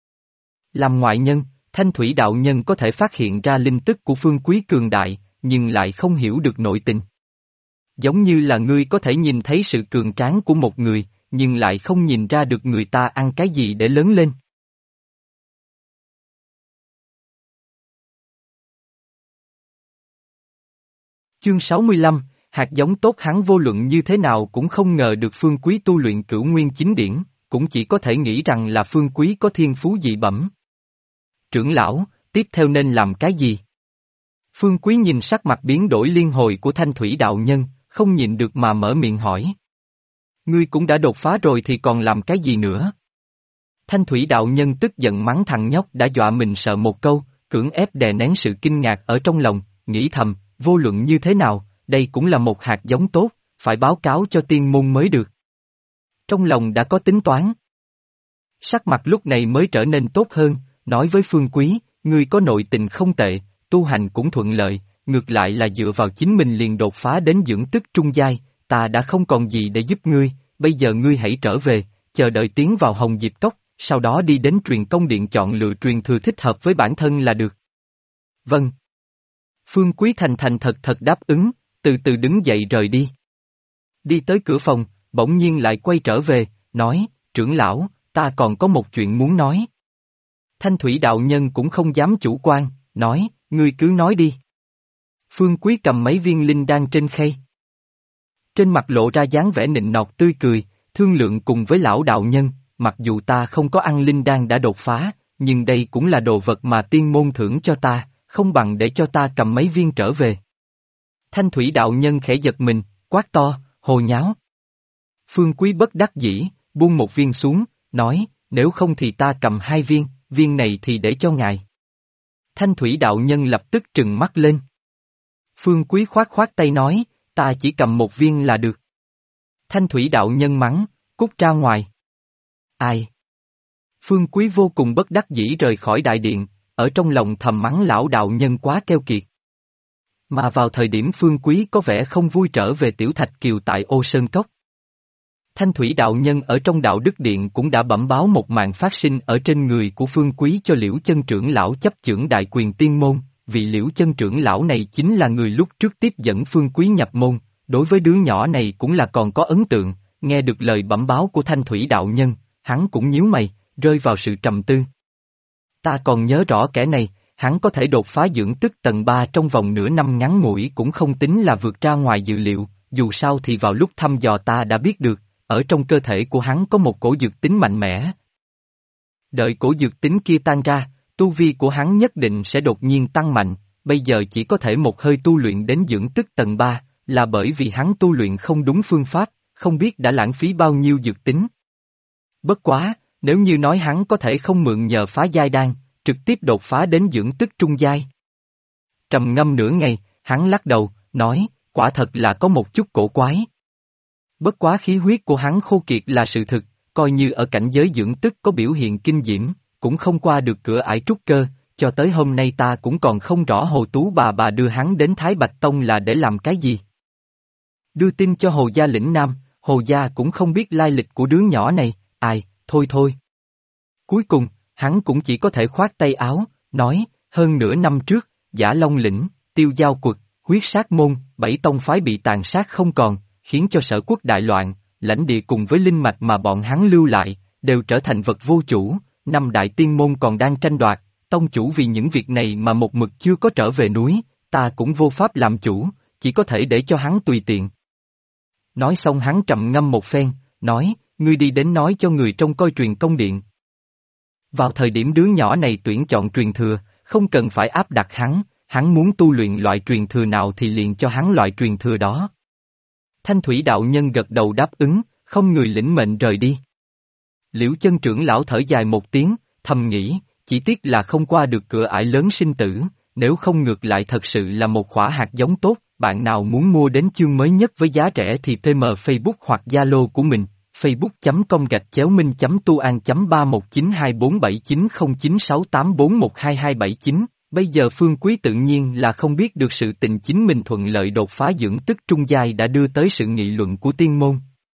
làm ngoại nhân, Thanh thủy đạo nhân có thể phát hiện ra linh tức của Phương Quý cường đại, nhưng lại không hiểu được nội tình. Giống như là ngươi có thể nhìn thấy sự cường tráng của một người, nhưng lại không nhìn ra được người ta ăn cái gì để lớn lên. Chương 65, hạt giống tốt hắn vô luận như thế nào cũng không ngờ được Phương Quý tu luyện Cửu Nguyên Chính Điển, cũng chỉ có thể nghĩ rằng là Phương Quý có thiên phú dị bẩm. Trưởng lão, tiếp theo nên làm cái gì? Phương Quý nhìn sắc mặt biến đổi liên hồi của Thanh thủy đạo nhân, không nhịn được mà mở miệng hỏi. Ngươi cũng đã đột phá rồi thì còn làm cái gì nữa? Thanh thủy đạo nhân tức giận mắng thằng nhóc đã dọa mình sợ một câu, cưỡng ép đè nén sự kinh ngạc ở trong lòng, nghĩ thầm, vô luận như thế nào, đây cũng là một hạt giống tốt, phải báo cáo cho tiên môn mới được. Trong lòng đã có tính toán. Sắc mặt lúc này mới trở nên tốt hơn, nói với Phương Quý, ngươi có nội tình không tệ, tu hành cũng thuận lợi, ngược lại là dựa vào chính mình liền đột phá đến dưỡng tức trung giai, ta đã không còn gì để giúp ngươi, bây giờ ngươi hãy trở về, chờ đợi tiến vào Hồng Diệp Cốc, sau đó đi đến truyền công điện chọn lựa truyền thừa thích hợp với bản thân là được. Vâng. Phương Quý thành thành thật thật đáp ứng, từ từ đứng dậy rời đi. Đi tới cửa phòng, bỗng nhiên lại quay trở về, nói, trưởng lão, ta còn có một chuyện muốn nói. Thanh thủy đạo nhân cũng không dám chủ quan, nói, ngươi cứ nói đi. Phương Quý cầm mấy viên linh đan trên khay. Trên mặt lộ ra dáng vẻ nịnh nọt tươi cười, thương lượng cùng với lão đạo nhân, mặc dù ta không có ăn linh đan đã đột phá, nhưng đây cũng là đồ vật mà tiên môn thưởng cho ta, không bằng để cho ta cầm mấy viên trở về. Thanh thủy đạo nhân khẽ giật mình, quát to, hồ nháo. Phương Quý bất đắc dĩ, buông một viên xuống, nói, nếu không thì ta cầm hai viên, viên này thì để cho ngài. Thanh thủy đạo nhân lập tức trừng mắt lên. Phương Quý khoát khoát tay nói, ta chỉ cầm một viên là được. Thanh thủy đạo nhân mắng, cút ra ngoài. Ai? Phương Quý vô cùng bất đắc dĩ rời khỏi đại điện, ở trong lòng thầm mắng lão đạo nhân quá keo kiệt. Mà vào thời điểm Phương Quý có vẻ không vui trở về Tiểu Thạch Kiều tại Ô Sơn Cốc. Thanh Thủy đạo nhân ở trong đạo đức điện cũng đã bẩm báo một màn phát sinh ở trên người của Phương Quý cho Liễu Chân trưởng lão chấp chưởng đại quyền tiên môn, vì Liễu Chân trưởng lão này chính là người lúc trước tiếp dẫn Phương Quý nhập môn, đối với đứa nhỏ này cũng là còn có ấn tượng, nghe được lời bẩm báo của Thanh Thủy đạo nhân, hắn cũng nhíu mày, rơi vào sự trầm tư. Ta còn nhớ rõ kẻ này, hắn có thể đột phá dưỡng tức tầng 3 trong vòng nửa năm ngắn ngủi cũng không tính là vượt ra ngoài dự liệu, dù sao thì vào lúc thăm dò ta đã biết được, ở trong cơ thể của hắn có một cổ dược tính mạnh mẽ. Đợi cổ dược tính kia tan ra, tu vi của hắn nhất định sẽ đột nhiên tăng mạnh, bây giờ chỉ có thể một hơi tu luyện đến dưỡng tức tầng 3, là bởi vì hắn tu luyện không đúng phương pháp, không biết đã lãng phí bao nhiêu dược tính. Bất quá, nếu như nói hắn có thể không mượn nhờ phá giai đan, trực tiếp đột phá đến dưỡng tức trung giai. Trầm ngâm nửa ngày, hắn lắc đầu, nói, quả thật là có một chút cổ quái. Bất quá khí huyết của hắn khô kiệt là sự thực, coi như ở cảnh giới dưỡng tức có biểu hiện kinh diễm, cũng không qua được cửa ải trúc cơ, cho tới hôm nay ta cũng còn không rõ Hồ Tú bà đưa hắn đến Thái Bạch Tông là để làm cái gì. Đưa tin cho Hồ gia lĩnh Nam, Hồ gia cũng không biết lai lịch của đứa nhỏ này, thôi thôi. Cuối cùng, hắn cũng chỉ có thể khoát tay áo, nói, hơn nửa năm trước, Giả Long lĩnh, Tiêu Giao quật, Huyết Sát môn, 7 tông phái bị tàn sát không còn, khiến cho Sở quốc đại loạn, lãnh địa cùng với linh mạch mà bọn hắn lưu lại, đều trở thành vật vô chủ, 5 đại tiên môn còn đang tranh đoạt, tông chủ vì những việc này mà một mực chưa có trở về núi, ta cũng vô pháp làm chủ, chỉ có thể để cho hắn tùy tiện. Nói xong hắn trầm ngâm một phen, nói, ngươi đi đến nói cho người trông coi truyền công điện. Vào thời điểm đứa nhỏ này tuyển chọn truyền thừa, không cần phải áp đặt hắn muốn tu luyện loại truyền thừa nào thì liền cho hắn loại truyền thừa đó. Thanh Thủy đạo nhân gật đầu đáp ứng, không người lĩnh mệnh rời đi. Liễu Chân trưởng lão thở dài một tiếng, thầm nghĩ, chỉ tiếc là không qua được cửa ải lớn sinh tử, nếu không ngược lại thật sự là một quả hạt giống tốt, bạn nào muốn mua đến chương mới nhất với giá rẻ thì PM Facebook hoặc Zalo của mình, facebook.com/tuan.31924790968412279. Bây giờ Phương Quý tự nhiên là không biết được sự tình chính mình thuận lợi đột phá dưỡng tức trung giai đã đưa tới sự nghị luận của tiên môn.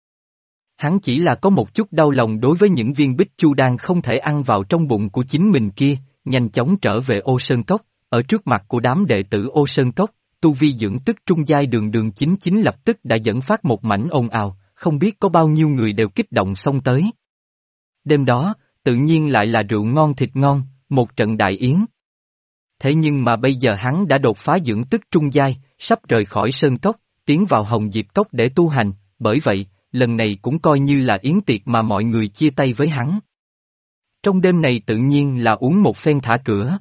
Hắn chỉ là có một chút đau lòng đối với những viên bích chu đan không thể ăn vào trong bụng của chính mình kia, nhanh chóng trở về Ô Sơn Cốc, ở trước mặt của đám đệ tử Ô Sơn Cốc, tu vi dưỡng tức trung giai đường chính lập tức đã dẫn phát một mảnh ồn ào, không biết có bao nhiêu người đều kích động xông tới. Đêm đó, tự nhiên lại là rượu ngon thịt ngon, một trận đại yến. Thế nhưng mà bây giờ hắn đã đột phá dưỡng tức trung giai, sắp rời khỏi Sơn Cốc, tiến vào Hồng Diệp Cốc để tu hành, bởi vậy, lần này cũng coi như là yến tiệc mà mọi người chia tay với hắn. Trong đêm này tự nhiên là uống một phen thả cửa.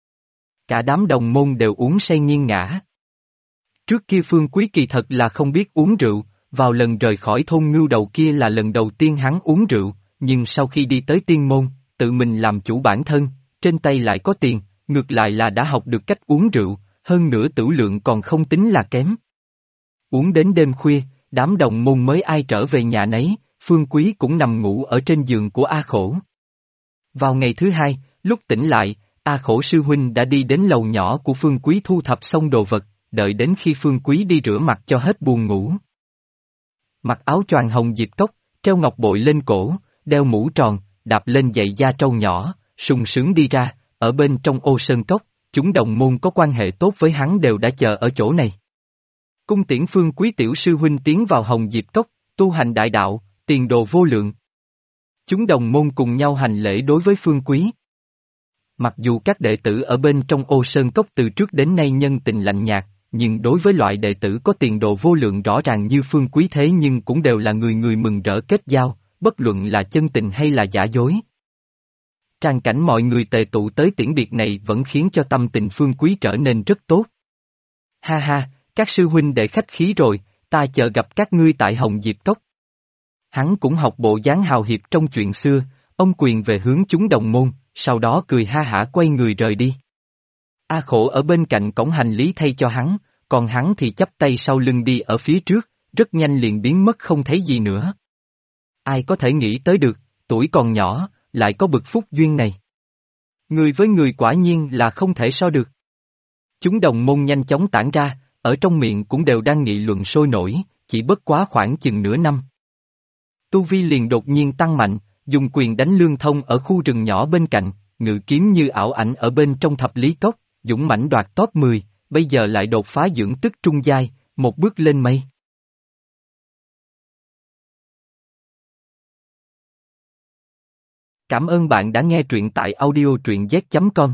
Cả đám đồng môn đều uống say nghiêng ngã. Trước kia Phương Quý kỳ thật là không biết uống rượu, vào lần rời khỏi thôn Ngưu Đầu kia là lần đầu tiên hắn uống rượu, nhưng sau khi đi tới tiên môn, tự mình làm chủ bản thân, trên tay lại có tiền, ngược lại là đã học được cách uống rượu, hơn nữa tửu lượng còn không tính là kém. Uống đến đêm khuya, đám đồng môn mới ai trở về nhà nấy, Phương Quý cũng nằm ngủ ở trên giường của A Khổ. Vào ngày thứ hai, lúc tỉnh lại, A Khổ sư huynh đã đi đến lầu nhỏ của Phương Quý thu thập xong đồ vật, đợi đến khi Phương Quý đi rửa mặt cho hết buồn ngủ. Mặc áo choàng hồng diệp cốc, treo ngọc bội lên cổ, đeo mũ tròn, đạp lên giày da trâu nhỏ, sung sướng đi ra, ở bên trong Ô Sơn Cốc, chúng đồng môn có quan hệ tốt với hắn đều đã chờ ở chỗ này. Cung tiễn Phương Quý tiểu sư huynh tiến vào Hồng Diệp Cốc, tu hành đại đạo, tiền đồ vô lượng. Chúng đồng môn cùng nhau hành lễ đối với Phương Quý. Mặc dù các đệ tử ở bên trong Ô Sơn Cốc từ trước đến nay nhân tình lạnh nhạt, nhưng đối với loại đệ tử có tiền đồ vô lượng rõ ràng như Phương Quý thế nhưng cũng đều là người người mừng rỡ kết giao, bất luận là chân tình hay là giả dối. Tràng cảnh mọi người tề tụ tới tiễn biệt này vẫn khiến cho tâm tình Phương Quý trở nên rất tốt. Ha ha, các sư huynh đệ khách khí rồi, ta chờ gặp các ngươi tại Hồng Diệp Cốc. Hắn cũng học bộ dáng hào hiệp trong chuyện xưa, ông quyền về hướng chúng đồng môn, sau đó cười ha hả quay người rời đi. A Khổ ở bên cạnh cổng hành lý thay cho hắn, còn hắn thì chắp tay sau lưng đi ở phía trước, rất nhanh liền biến mất không thấy gì nữa. Ai có thể nghĩ tới được, tuổi còn nhỏ, lại có bực phúc duyên này. Người với người quả nhiên là không thể so được. Chúng đồng môn nhanh chóng tản ra, ở trong miệng cũng đều đang nghị luận sôi nổi, chỉ bất quá khoảng chừng nửa năm. Tu Vi liền đột nhiên tăng mạnh, dùng quyền đánh Lương Thông ở khu rừng nhỏ bên cạnh, ngự kiếm như ảo ảnh ở bên trong thập lý cốc, dũng mãnh đoạt top 10, bây giờ lại đột phá dưỡng tức trung giai, một bước lên mây. Cảm ơn bạn đã nghe truyện tại audio truyện z.com.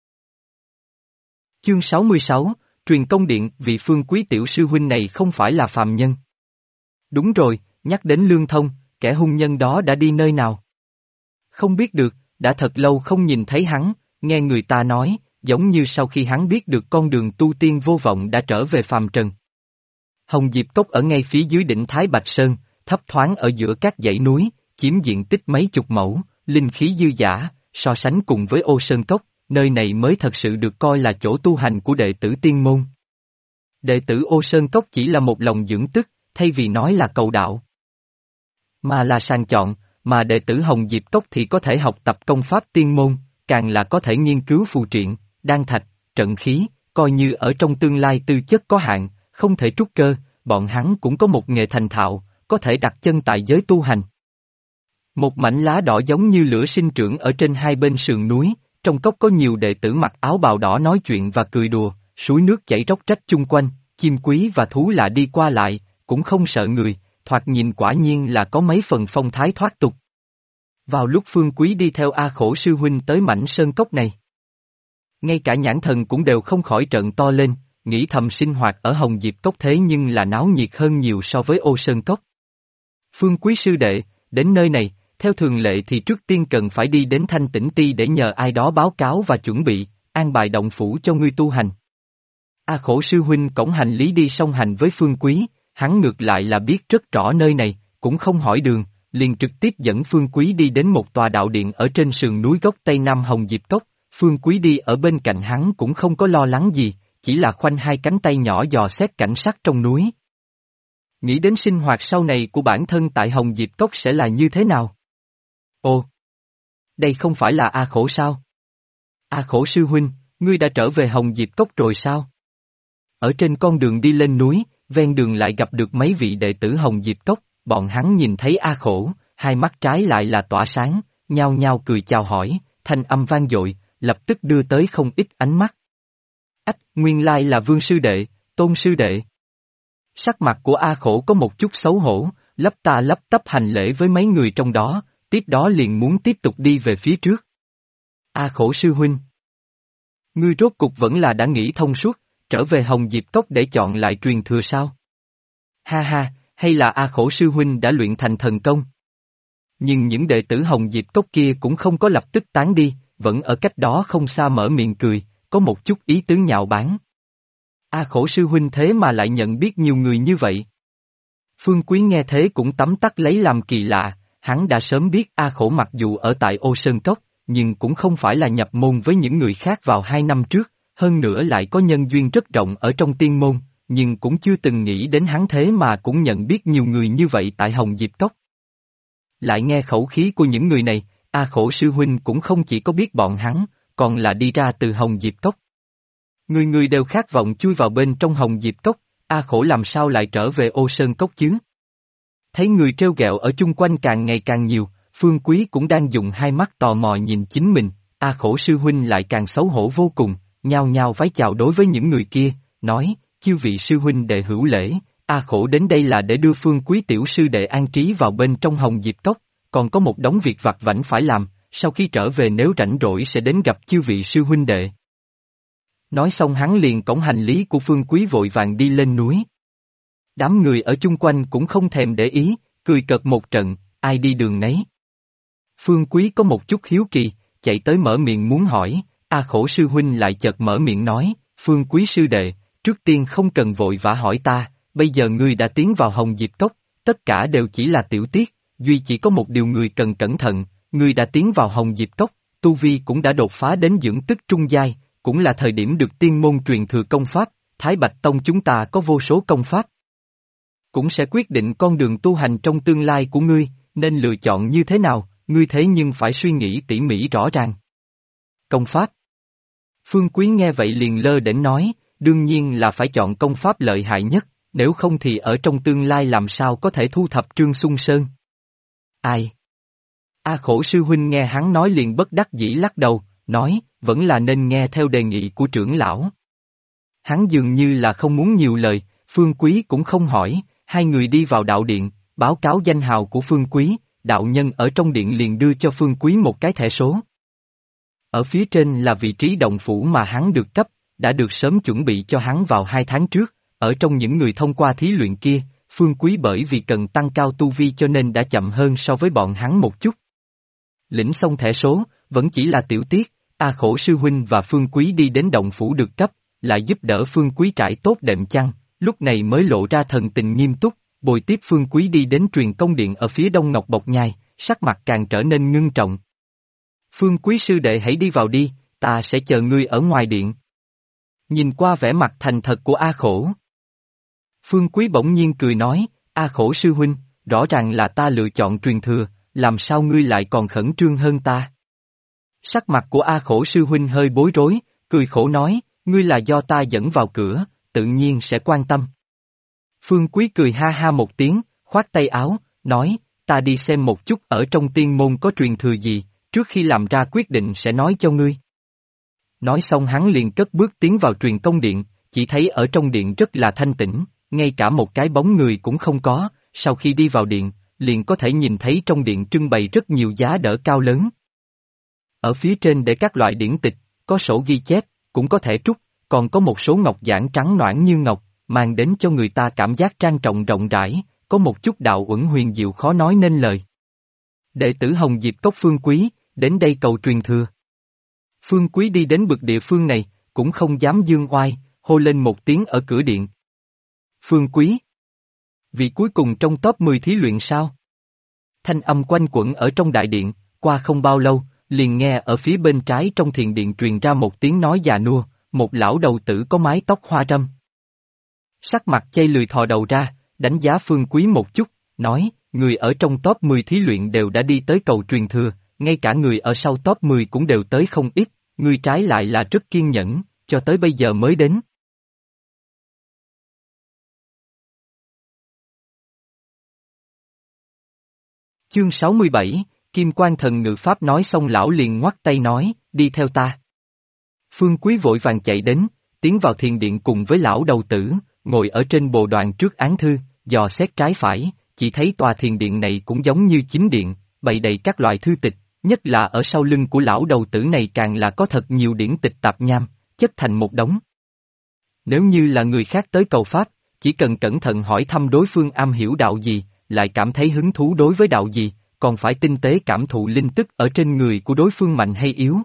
Chương 66, Truyền công điện, vị Phương Quý tiểu sư huynh này không phải là phàm nhân. Đúng rồi, nhắc đến Lương Thông, kẻ hung nhân đó đã đi nơi nào? Không biết được, đã thật lâu không nhìn thấy hắn, nghe người ta nói, giống như sau khi hắn biết được con đường tu tiên vô vọng đã trở về phàm trần. Hồng Diệp Cốc ở ngay phía dưới đỉnh Thái Bạch Sơn, thấp thoáng ở giữa các dãy núi, chiếm diện tích mấy chục mẫu, linh khí dư dả, so sánh cùng với Ô Sơn Cốc, nơi này mới thật sự được coi là chỗ tu hành của đệ tử tiên môn. Đệ tử Ô Sơn Cốc chỉ là một lòng dưỡng tức, thay vì nói là cầu đạo, mà là sàng chọn, mà đệ tử Hồng Diệp Cốc thì có thể học tập công pháp tiên môn, càng là có thể nghiên cứu phù triện, đan thạch, trận khí, coi như ở trong tương lai tư chất có hạn, không thể trúc cơ, bọn hắn cũng có một nghề thành thạo, có thể đặt chân tại giới tu hành. Một mảnh lá đỏ giống như lửa sinh trưởng ở trên hai bên sườn núi, trong cốc có nhiều đệ tử mặc áo bào đỏ nói chuyện và cười đùa, suối nước chảy róc rách chung quanh, chim quý và thú lạ đi qua lại, cũng không sợ người, thoạt nhìn quả nhiên là có mấy phần phong thái thoát tục. Vào lúc Phương Quý đi theo A Khổ sư huynh tới mảnh sơn cốc này, ngay cả nhãn thần cũng đều không khỏi trợn to lên, nghĩ thầm sinh hoạt ở Hồng Diệp Cốc thế nhưng là náo nhiệt hơn nhiều so với Ô Sơn Cốc. Phương Quý sư đệ, đến nơi này, theo thường lệ thì trước tiên cần phải đi đến Thanh Tĩnh Ti để nhờ ai đó báo cáo và chuẩn bị, an bài động phủ cho ngươi tu hành. A Khổ sư huynh cõng hành lý đi song hành với Phương Quý, hắn ngược lại là biết rất rõ nơi này, cũng không hỏi đường, liền trực tiếp dẫn Phương Quý đi đến một tòa đạo điện ở trên sườn núi gốc Tây Nam Hồng Diệp Cốc. Phương Quý đi ở bên cạnh hắn cũng không có lo lắng gì, chỉ là khoanh hai cánh tay nhỏ dò xét cảnh sắc trong núi. Nghĩ đến sinh hoạt sau này của bản thân tại Hồng Diệp Cốc sẽ là như thế nào? Ồ! Đây không phải là A Khổ sao? A Khổ sư huynh, ngươi đã trở về Hồng Diệp Cốc rồi sao? Ở trên con đường đi lên núi, ven đường lại gặp được mấy vị đệ tử Hồng Diệp Cốc, bọn hắn nhìn thấy A Khổ, hai mắt trái lại là tỏa sáng, nhao nhao cười chào hỏi, thanh âm vang dội, lập tức đưa tới không ít ánh mắt. Ách, nguyên lai là Vương sư đệ, Tôn sư đệ. Sắc mặt của A Khổ có một chút xấu hổ, lắp ta lắp tắp hành lễ với mấy người trong đó, tiếp đó liền muốn tiếp tục đi về phía trước. A Khổ sư huynh. Ngươi rốt cục vẫn là đã nghĩ thông suốt, trở về Hồng Diệp Cốc để chọn lại truyền thừa sao? Ha ha, hay là A Khổ sư huynh đã luyện thành thần công? Nhưng những đệ tử Hồng Diệp Cốc kia cũng không có lập tức tán đi, vẫn ở cách đó không xa mở miệng cười, có một chút ý tứ nhạo báng. A Khổ sư huynh thế mà lại nhận biết nhiều người như vậy. Phương Quý nghe thế cũng tấm tắc lấy làm kỳ lạ, hắn đã sớm biết A Khổ mặc dù ở tại Ô Sơn Cốc, nhưng cũng không phải là nhập môn với những người khác vào 2 năm trước, hơn nữa lại có nhân duyên rất rộng ở trong tiên môn, nhưng cũng chưa từng nghĩ đến hắn thế mà cũng nhận biết nhiều người như vậy tại Hồng Diệp Cốc. Lại nghe khẩu khí của những người này, A Khổ sư huynh cũng không chỉ có biết bọn hắn, còn là đi ra từ Hồng Diệp Cốc. Người người đều khát vọng chui vào bên trong Hồng Diệp Cốc, A Khổ làm sao lại trở về Ô Sơn Cốc chứ? Thấy người trêu ghẹo ở chung quanh càng ngày càng nhiều, Phương Quý cũng đang dùng hai mắt tò mò nhìn chính mình, A Khổ sư huynh lại càng xấu hổ vô cùng, nhao nhao vái chào đối với những người kia, nói, chư vị sư huynh đệ hữu lễ, A Khổ đến đây là để đưa Phương Quý tiểu sư đệ an trí vào bên trong Hồng Diệp Cốc, còn có một đống việc vặt vãnh phải làm, sau khi trở về nếu rảnh rỗi sẽ đến gặp chư vị sư huynh đệ. Nói xong hắn liền cõng hành lý của Phương Quý vội vàng đi lên núi. Đám người ở chung quanh cũng không thèm để ý, cười cợt một trận, ai đi đường nấy. Phương Quý có một chút hiếu kỳ, chạy tới mở miệng muốn hỏi, A Khổ sư huynh lại chợt mở miệng nói, Phương Quý sư đệ, trước tiên không cần vội vã hỏi ta, bây giờ ngươi đã tiến vào Hồng Diệp Cốc, tất cả đều chỉ là tiểu tiết, duy chỉ có một điều ngươi cần cẩn thận, ngươi đã tiến vào Hồng Diệp Cốc, tu vi cũng đã đột phá đến dưỡng tức trung giai, cũng là thời điểm được tiên môn truyền thừa công pháp, Thái Bạch Tông chúng ta có vô số công pháp. Cũng sẽ quyết định con đường tu hành trong tương lai của ngươi, nên lựa chọn như thế nào, ngươi thế nhưng phải suy nghĩ tỉ mỉ rõ ràng. Công pháp. Phương Quý nghe vậy liền lơ đễnh nói, đương nhiên là phải chọn công pháp lợi hại nhất, nếu không thì ở trong tương lai làm sao có thể thu thập Trương Xuân Sơn. Ai? A Khổ sư huynh nghe hắn nói liền bất đắc dĩ lắc đầu, nói, vẫn là nên nghe theo đề nghị của trưởng lão. Hắn dường như là không muốn nhiều lời, Phương Quý cũng không hỏi, hai người đi vào đạo điện, báo cáo danh hào của Phương Quý, đạo nhân ở trong điện liền đưa cho Phương Quý một cái thẻ số. Ở phía trên là vị trí động phủ mà hắn được cấp, đã được sớm chuẩn bị cho hắn vào 2 tháng trước, ở trong những người thông qua thí luyện kia, Phương Quý bởi vì cần tăng cao tu vi cho nên đã chậm hơn so với bọn hắn một chút. Lĩnh xong thẻ số, vẫn chỉ là tiểu tiết, A Khổ sư huynh và Phương Quý đi đến động phủ được cấp, lại giúp đỡ Phương Quý trải tốt đệm chăn, lúc này mới lộ ra thần tình nghiêm túc, bồi tiếp Phương Quý đi đến truyền công điện ở phía đông Ngọc Bộc Nhai, sắc mặt càng trở nên ngưng trọng. Phương Quý sư đệ hãy đi vào đi, ta sẽ chờ ngươi ở ngoài điện. Nhìn qua vẻ mặt thành thật của A Khổ. Phương Quý bỗng nhiên cười nói, A Khổ sư huynh, rõ ràng là ta lựa chọn truyền thừa, làm sao ngươi lại còn khẩn trương hơn ta? Sắc mặt của A Khổ sư huynh hơi bối rối, cười khổ nói, ngươi là do ta dẫn vào cửa, tự nhiên sẽ quan tâm. Phương Quý cười ha ha một tiếng, khoát tay áo, nói, ta đi xem một chút ở trong tiên môn có truyền thừa gì, trước khi làm ra quyết định sẽ nói cho ngươi. Nói xong hắn liền cất bước tiến vào truyền công điện, chỉ thấy ở trong điện rất là thanh tĩnh, ngay cả một cái bóng người cũng không có, sau khi đi vào điện, liền có thể nhìn thấy trong điện trưng bày rất nhiều giá đỡ cao lớn. Ở phía trên để các loại điển tịch, có sổ ghi chép, cũng có thể trúc, còn có một số ngọc giản trắng noãn như ngọc, mang đến cho người ta cảm giác trang trọng rộng rãi, có một chút đạo uẩn huyền diệu khó nói nên lời. Đệ tử Hồng Diệp Cốc Phương Quý, đến đây cầu truyền thừa. Phương Quý đi đến bực địa phương này, cũng không dám dương oai, hô lên một tiếng ở cửa điện. Phương Quý. Vị cuối cùng trong top 10 thí luyện sao? Thanh âm quanh quẩn ở trong đại điện, qua không bao lâu, liền nghe ở phía bên trái trong thiền điện truyền ra một tiếng nói già nua, một lão đầu tử có mái tóc hoa râm. Sắc mặt chây lười thò đầu ra, đánh giá Phương Quý một chút, nói, người ở trong top 10 thí luyện đều đã đi tới cầu truyền thừa, ngay cả người ở sau top 10 cũng đều tới không ít, người trái lại là rất kiên nhẫn, cho tới bây giờ mới đến. Chương 67, Kim Quan Thần Ngự Pháp nói xong lão liền ngoắt tay nói, đi theo ta. Phương Quý vội vàng chạy đến, tiến vào thiền điện cùng với lão đầu tử, ngồi ở trên bồ đoàn trước án thư, dò xét trái phải, chỉ thấy tòa thiền điện này cũng giống như chính điện, bày đầy các loại thư tịch, nhất là ở sau lưng của lão đầu tử này càng là có thật nhiều điển tịch tạp nham, chất thành một đống. Nếu như là người khác tới cầu pháp, chỉ cần cẩn thận hỏi thăm đối phương am hiểu đạo gì, lại cảm thấy hứng thú đối với đạo gì, còn phải tinh tế cảm thụ linh tức ở trên người của đối phương mạnh hay yếu.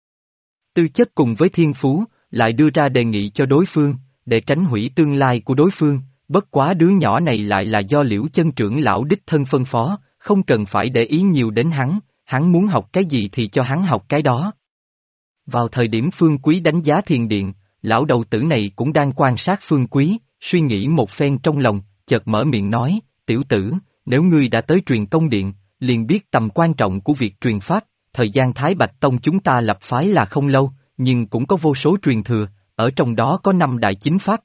Tư chất cùng với thiên phú, lại đưa ra đề nghị cho đối phương, để tránh hủy tương lai của đối phương, bất quá đứa nhỏ này lại là do Liễu Chân trưởng lão đích thân phân phó, không cần phải để ý nhiều đến hắn muốn học cái gì thì cho hắn học cái đó. Vào thời điểm Phương Quý đánh giá thiền điện, lão đầu tử này cũng đang quan sát Phương Quý, suy nghĩ một phen trong lòng, chợt mở miệng nói, tiểu tử, nếu ngươi đã tới truyền công điện, liền biết tầm quan trọng của việc truyền pháp, thời gian Thái Bạch Tông chúng ta lập phái là không lâu, nhưng cũng có vô số truyền thừa, ở trong đó có 5 đại chính pháp.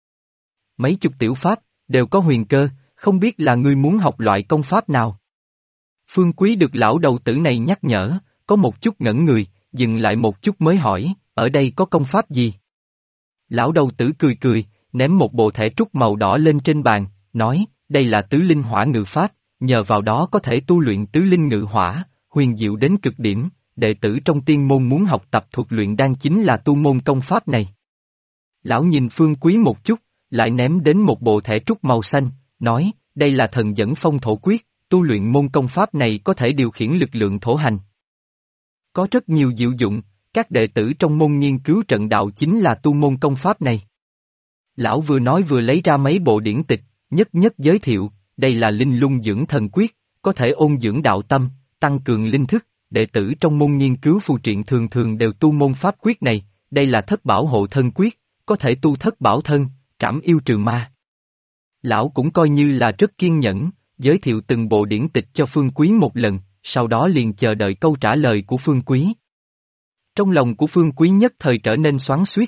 Mấy chục tiểu pháp, đều có huyền cơ, không biết là ngươi muốn học loại công pháp nào. Phương Quý được lão đầu tử này nhắc nhở, có một chút ngẩn người, dừng lại một chút mới hỏi, ở đây có công pháp gì? Lão đầu tử cười cười, ném một bộ thẻ trúc màu đỏ lên trên bàn, nói, đây là tứ linh hỏa ngự pháp, nhờ vào đó có thể tu luyện tứ linh ngự hỏa, huyền diệu đến cực điểm, đệ tử trong tiên môn muốn học tập thuật luyện đan chính là tu môn công pháp này. Lão nhìn Phương Quý một chút, lại ném đến một bộ thẻ trúc màu xanh, nói, đây là thần dẫn phong thổ quyết, tu luyện môn công pháp này có thể điều khiển lực lượng thổ hành. Có rất nhiều diệu dụng, các đệ tử trong môn nghiên cứu trận đạo chính là tu môn công pháp này. Lão vừa nói vừa lấy ra mấy bộ điển tịch, nhất nhất giới thiệu, đây là linh lung dưỡng thần quyết, có thể ôn dưỡng đạo tâm, tăng cường linh thức, đệ tử trong môn nghiên cứu phù triện thường thường đều tu môn pháp quyết này, đây là thất bảo hộ thân quyết, có thể tu thất bảo thân, trảm yêu trừ ma. Lão cũng coi như là rất kiên nhẫn, giới thiệu từng bộ điển tịch cho Phương Quý một lần, sau đó liền chờ đợi câu trả lời của Phương Quý. Trong lòng của Phương Quý nhất thời trở nên xoắn xuýt.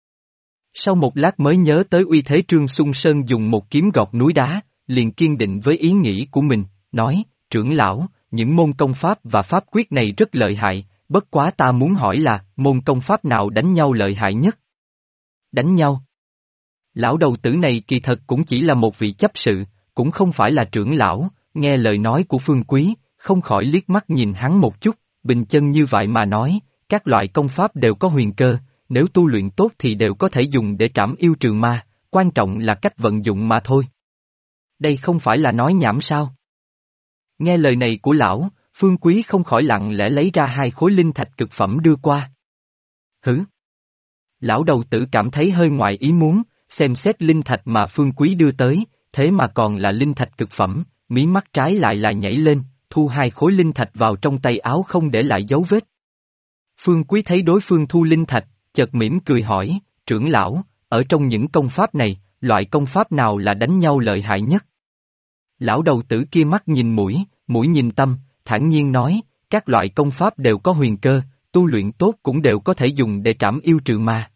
Sau một lát mới nhớ tới uy thế Trương Xung Sơn dùng một kiếm gọt núi đá, liền kiên định với ý nghĩ của mình, nói, trưởng lão, những môn công pháp và pháp quyết này rất lợi hại, bất quá ta muốn hỏi là, môn công pháp nào đánh nhau lợi hại nhất? Đánh nhau? Lão đầu tử này kỳ thật cũng chỉ là một vị chấp sự, cũng không phải là trưởng lão, nghe lời nói của Phương Quý, không khỏi liếc mắt nhìn hắn một chút, bình chân như vậy mà nói, các loại công pháp đều có huyền cơ, nếu tu luyện tốt thì đều có thể dùng để trảm yêu trừ ma, quan trọng là cách vận dụng mà thôi. Đây không phải là nói nhảm sao? Nghe lời này của lão, Phương Quý không khỏi lặng lẽ lấy ra 2 khối linh thạch cực phẩm đưa qua. Hử? Lão đầu tử cảm thấy hơi ngoài ý muốn, xem xét linh thạch mà Phương Quý đưa tới, thế mà còn là linh thạch cực phẩm, mí mắt trái lại là nhảy lên, thu 2 khối linh thạch vào trong tay áo không để lại dấu vết. Phương Quý thấy đối phương thu linh thạch, chợt mỉm cười hỏi, trưởng lão, ở trong những công pháp này, loại công pháp nào là đánh nhau lợi hại nhất? Lão đầu tử kia mắt nhìn mũi, mũi nhìn tâm, thản nhiên nói, các loại công pháp đều có huyền cơ, tu luyện tốt cũng đều có thể dùng để trảm yêu trừ ma.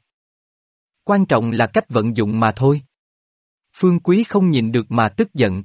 Quan trọng là cách vận dụng mà thôi. Phương Quý không nhìn được mà tức giận.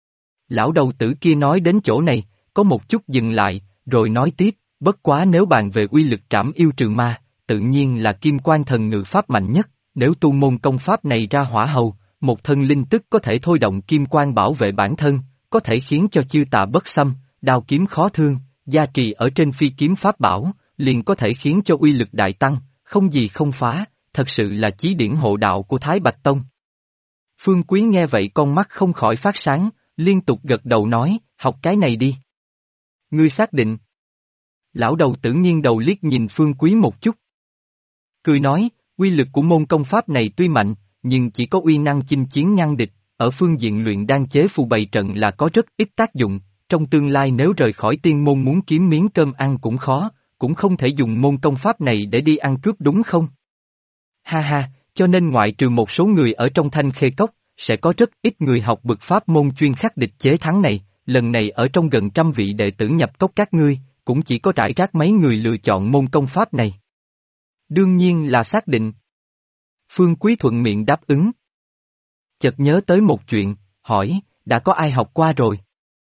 Lão đầu tử kia nói đến chỗ này, có một chút dừng lại, rồi nói tiếp, bất quá nếu bàn về uy lực trảm yêu trừ ma, tự nhiên là Kim Quan Thần Ngự Pháp mạnh nhất, nếu tu môn công pháp này ra hỏa hầu, một thân linh tức có thể thôi động kim quan bảo vệ bản thân, có thể khiến cho chư tà bất xâm, đao kiếm khó thương, gia trì ở trên phi kiếm pháp bảo, liền có thể khiến cho uy lực đại tăng, không gì không phá, thật sự là chí điển hộ đạo của Thái Bạch Tông. Phương Quý nghe vậy con mắt không khỏi phát sáng, liên tục gật đầu nói, học cái này đi. Ngươi xác định. Lão đầu tử nghiêng đầu liếc nhìn Phương Quý một chút. Cười nói, uy lực của môn công pháp này tuy mạnh, nhưng chỉ có uy năng chinh chiến ngăn địch, ở phương diện luyện đan chế phù bày trận là có rất ít tác dụng, trong tương lai nếu rời khỏi tiên môn muốn kiếm miếng cơm ăn cũng khó, cũng không thể dùng môn công pháp này để đi ăn cướp đúng không? Ha ha, cho nên ngoại trừ một số người ở trong Thanh Khê Cốc, sẽ có rất ít người học bực pháp môn chuyên khắc địch chế thắng này, lần này ở trong gần 100 vị đệ tử nhập cốc các ngươi, cũng chỉ có rải rác mấy người lựa chọn môn công pháp này. Đương nhiên là xác định. Phương Quý thuận miệng đáp ứng. Chợt nhớ tới một chuyện, hỏi, đã có ai học qua rồi?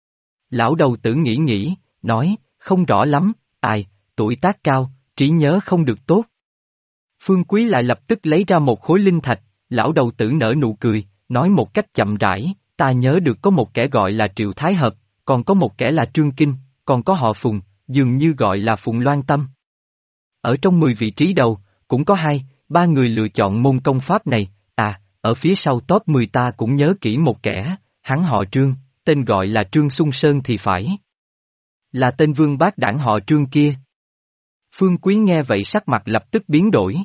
Lão đầu tử nghĩ, nói, không rõ lắm, tuổi tác cao, trí nhớ không được tốt. Phương Quý lại lập tức lấy ra một khối linh thạch, lão đầu tử nở nụ cười, nói một cách chậm rãi, ta nhớ được có một kẻ gọi là Triệu Thái Hợp, còn có một kẻ là Trương Kinh, còn có họ Phùng, dường như gọi là Phùng Loan Tâm. Ở trong 10 vị trí đầu, cũng có 2-3 người lựa chọn môn công pháp này, ở phía sau top 10 ta cũng nhớ kỹ một kẻ, hắn họ Trương, tên gọi là Trương Xung Sơn thì phải. Là tên vương bát đảng họ Trương kia. Phương Quý nghe vậy sắc mặt lập tức biến đổi.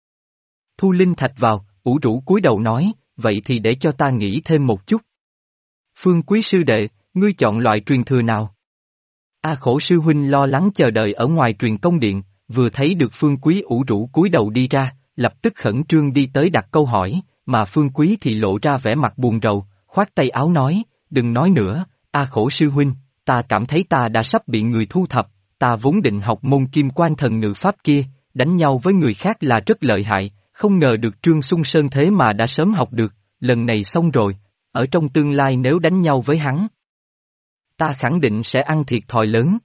Thu linh thạch vào, ủ rũ cúi đầu nói, vậy thì để cho ta nghĩ thêm một chút. Phương Quý sư đệ, ngươi chọn loại truyền thừa nào? Khổ sư huynh lo lắng chờ đợi ở ngoài truyền công điện, vừa thấy được Phương Quý ủ rũ cúi đầu đi ra, lập tức khẩn trương đi tới đặt câu hỏi, mà Phương Quý thì lộ ra vẻ mặt buồn rầu, khoát tay áo nói, đừng nói nữa, Khổ sư huynh, ta cảm thấy ta đã sắp bị người thu thập, ta vốn định học môn Kim Quan Thần Ngự Pháp kia, đánh nhau với người khác là rất lợi hại, không ngờ được Trương Xung Sơn thế mà đã sớm học được, lần này xong rồi, ở trong tương lai nếu đánh nhau với hắn, ta khẳng định sẽ ăn thiệt thòi lớn.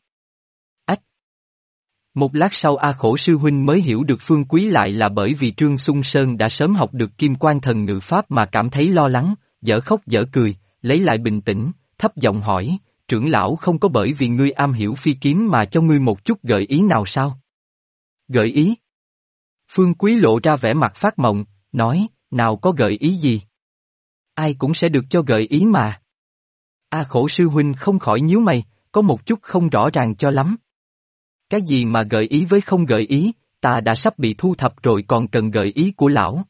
Một lát sau Khổ sư huynh mới hiểu được Phương Quý lại là bởi vì Trương Xung Sơn đã sớm học được Kim Quan Thần Ngự Pháp mà cảm thấy lo lắng, dở khóc dở cười, lấy lại bình tĩnh, thấp giọng hỏi, trưởng lão không có bởi vì ngươi am hiểu phi kiếm mà cho ngươi một chút gợi ý nào sao? Gợi ý? Phương Quý lộ ra vẻ mặt phát mộng, nói, nào có gợi ý gì? Ai cũng sẽ được cho gợi ý mà. Khổ sư huynh không khỏi nhíu mày, có một chút không rõ ràng cho lắm. Cái gì mà gợi ý với không gợi ý, ta đã sắp bị thu thập rồi còn cần gợi ý của lão.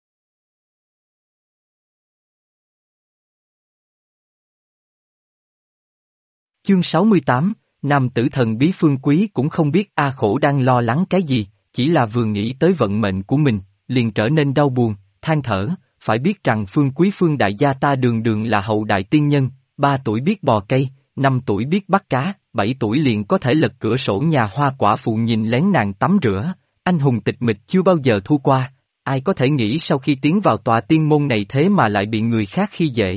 Chương 68, Nam tử thần bí Phương Quý cũng không biết Khổ đang lo lắng cái gì, chỉ là vừa nghĩ tới vận mệnh của mình, liền trở nên đau buồn, than thở, phải biết rằng Phương Quý Phương đại gia ta đường đường là hậu đại tiên nhân, 3 tuổi biết bò cây, 5 tuổi biết bắt cá, 7 tuổi liền có thể lật cửa sổ nhà hoa quả phụ nhìn lén nàng tắm rửa, anh hùng tịch mịch chưa bao giờ thua qua, ai có thể nghĩ sau khi tiến vào tòa tiên môn này thế mà lại bị người khác khi dễ.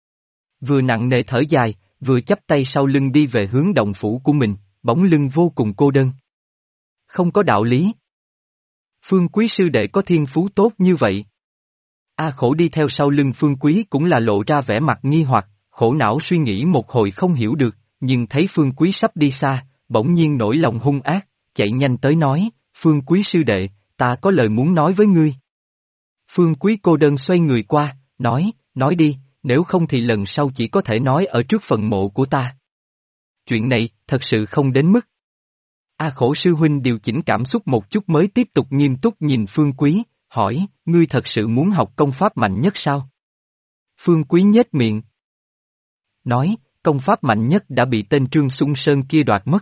Vừa nặng nề thở dài, vừa chắp tay sau lưng đi về hướng động phủ của mình, bóng lưng vô cùng cô đơn. Không có đạo lý. Phương Quý sư đệ có thiên phú tốt như vậy. A Khổ đi theo sau lưng Phương Quý cũng là lộ ra vẻ mặt nghi hoặc, khổ não suy nghĩ một hồi không hiểu được, nhưng thấy Phương Quý sắp đi xa, bỗng nhiên nổi lòng hung ác, chạy nhanh tới nói, Phương Quý sư đệ, ta có lời muốn nói với ngươi. Phương Quý cô đơn xoay người qua, nói đi, nếu không thì lần sau chỉ có thể nói ở trước phần mộ của ta. Chuyện này, thật sự không đến mức. A Khổ sư huynh điều chỉnh cảm xúc một chút mới tiếp tục nghiêm túc nhìn Phương Quý, hỏi, ngươi thật sự muốn học công pháp mạnh nhất sao? Phương Quý nhếch miệng. Nói, công pháp mạnh nhất đã bị tên Trương Xuân Sơn kia đoạt mất.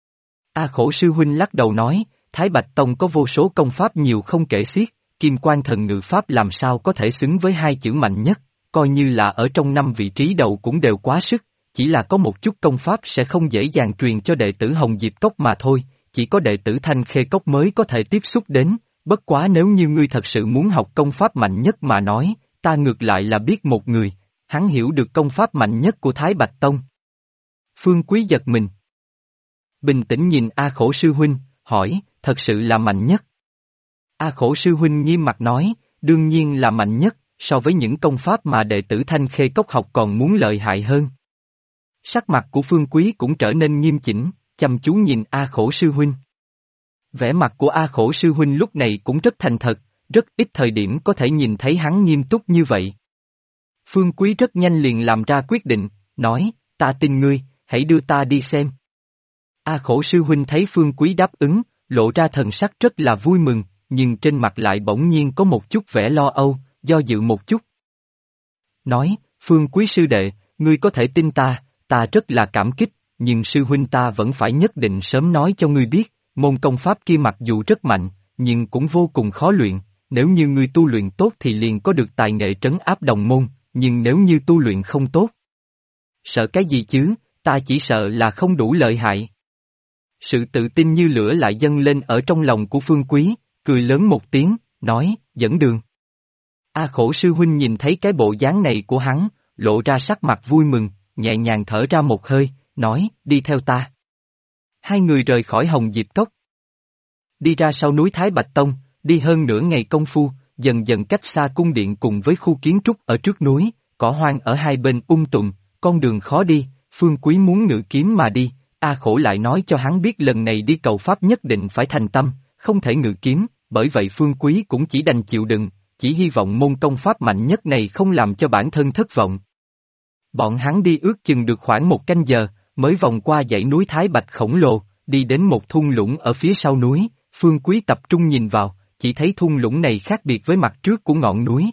A Khổ sư huynh lắc đầu nói, Thái Bạch Tông có vô số công pháp nhiều không kể xiết, Kim Quan Thần Ngự Pháp làm sao có thể xứng với hai chữ mạnh nhất, coi như là ở trong 5 vị trí đầu cũng đều quá sức, chỉ là có một chút công pháp sẽ không dễ dàng truyền cho đệ tử Hồng Diệp Cốc mà thôi, chỉ có đệ tử Thanh Khê Cốc mới có thể tiếp xúc đến, bất quá nếu như ngươi thật sự muốn học công pháp mạnh nhất mà nói, ta ngược lại là biết một người, hắn hiểu được công pháp mạnh nhất của Thái Bạch Tông. Phương Quý giật mình. Bình tĩnh nhìn A Khổ sư huynh, hỏi, thật sự là mạnh nhất. A Khổ sư huynh nghiêm mặt nói, đương nhiên là mạnh nhất, so với những công pháp mà đệ tử Thanh Khê Cốc học còn muốn lợi hại hơn. Sắc mặt của Phương Quý cũng trở nên nghiêm chỉnh, chăm chú nhìn A Khổ sư huynh. Vẻ mặt của A Khổ sư huynh lúc này cũng rất thành thật, rất ít thời điểm có thể nhìn thấy hắn nghiêm túc như vậy. Phương Quý rất nhanh liền làm ra quyết định, nói, ta tin ngươi, hãy đưa ta đi xem. A Khổ sư huynh thấy Phương Quý đáp ứng, lộ ra thần sắc rất là vui mừng, nhưng trên mặt lại bỗng nhiên có một chút vẻ lo âu, do dự một chút. Nói, Phương Quý sư đệ, ngươi có thể tin ta, ta rất là cảm kích, nhưng sư huynh ta vẫn phải nhất định sớm nói cho ngươi biết, môn công pháp kia mặc dù rất mạnh, nhưng cũng vô cùng khó luyện, nếu như ngươi tu luyện tốt thì liền có được tài nghệ trấn áp đồng môn, nhưng nếu như tu luyện không tốt. Sợ cái gì chứ, ta chỉ sợ là không đủ lợi hại. Sự tự tin như lửa lại dâng lên ở trong lòng của Phương Quý, cười lớn một tiếng, nói, dẫn đường. A Khổ sư huynh nhìn thấy cái bộ dáng này của hắn, lộ ra sắc mặt vui mừng, nhẹ nhàng thở ra một hơi, nói, đi theo ta. Hai người rời khỏi Hồng Diệp Cốc. Đi ra sau núi Thái Bạch Tông, đi hơn nửa ngày công phu, dần dần cách xa cung điện cùng với khu kiến trúc ở trước núi, cỏ hoang ở hai bên tùm, con đường khó đi, Phương Quý muốn ngự kiếm mà đi, A Khổ lại nói cho hắn biết lần này đi cầu pháp nhất định phải thành tâm, không thể ngự kiếm, bởi vậy Phương Quý cũng chỉ đành chịu đựng, chỉ hy vọng môn công pháp mạnh nhất này không làm cho bản thân thất vọng. Bọn hắn đi ước chừng được khoảng 1 canh giờ, mới vòng qua dãy núi Thái Bạch khổng lồ, đi đến một thung lũng ở phía sau núi, Phương Quý tập trung nhìn vào, chỉ thấy thung lũng này khác biệt với mặt trước của ngọn núi.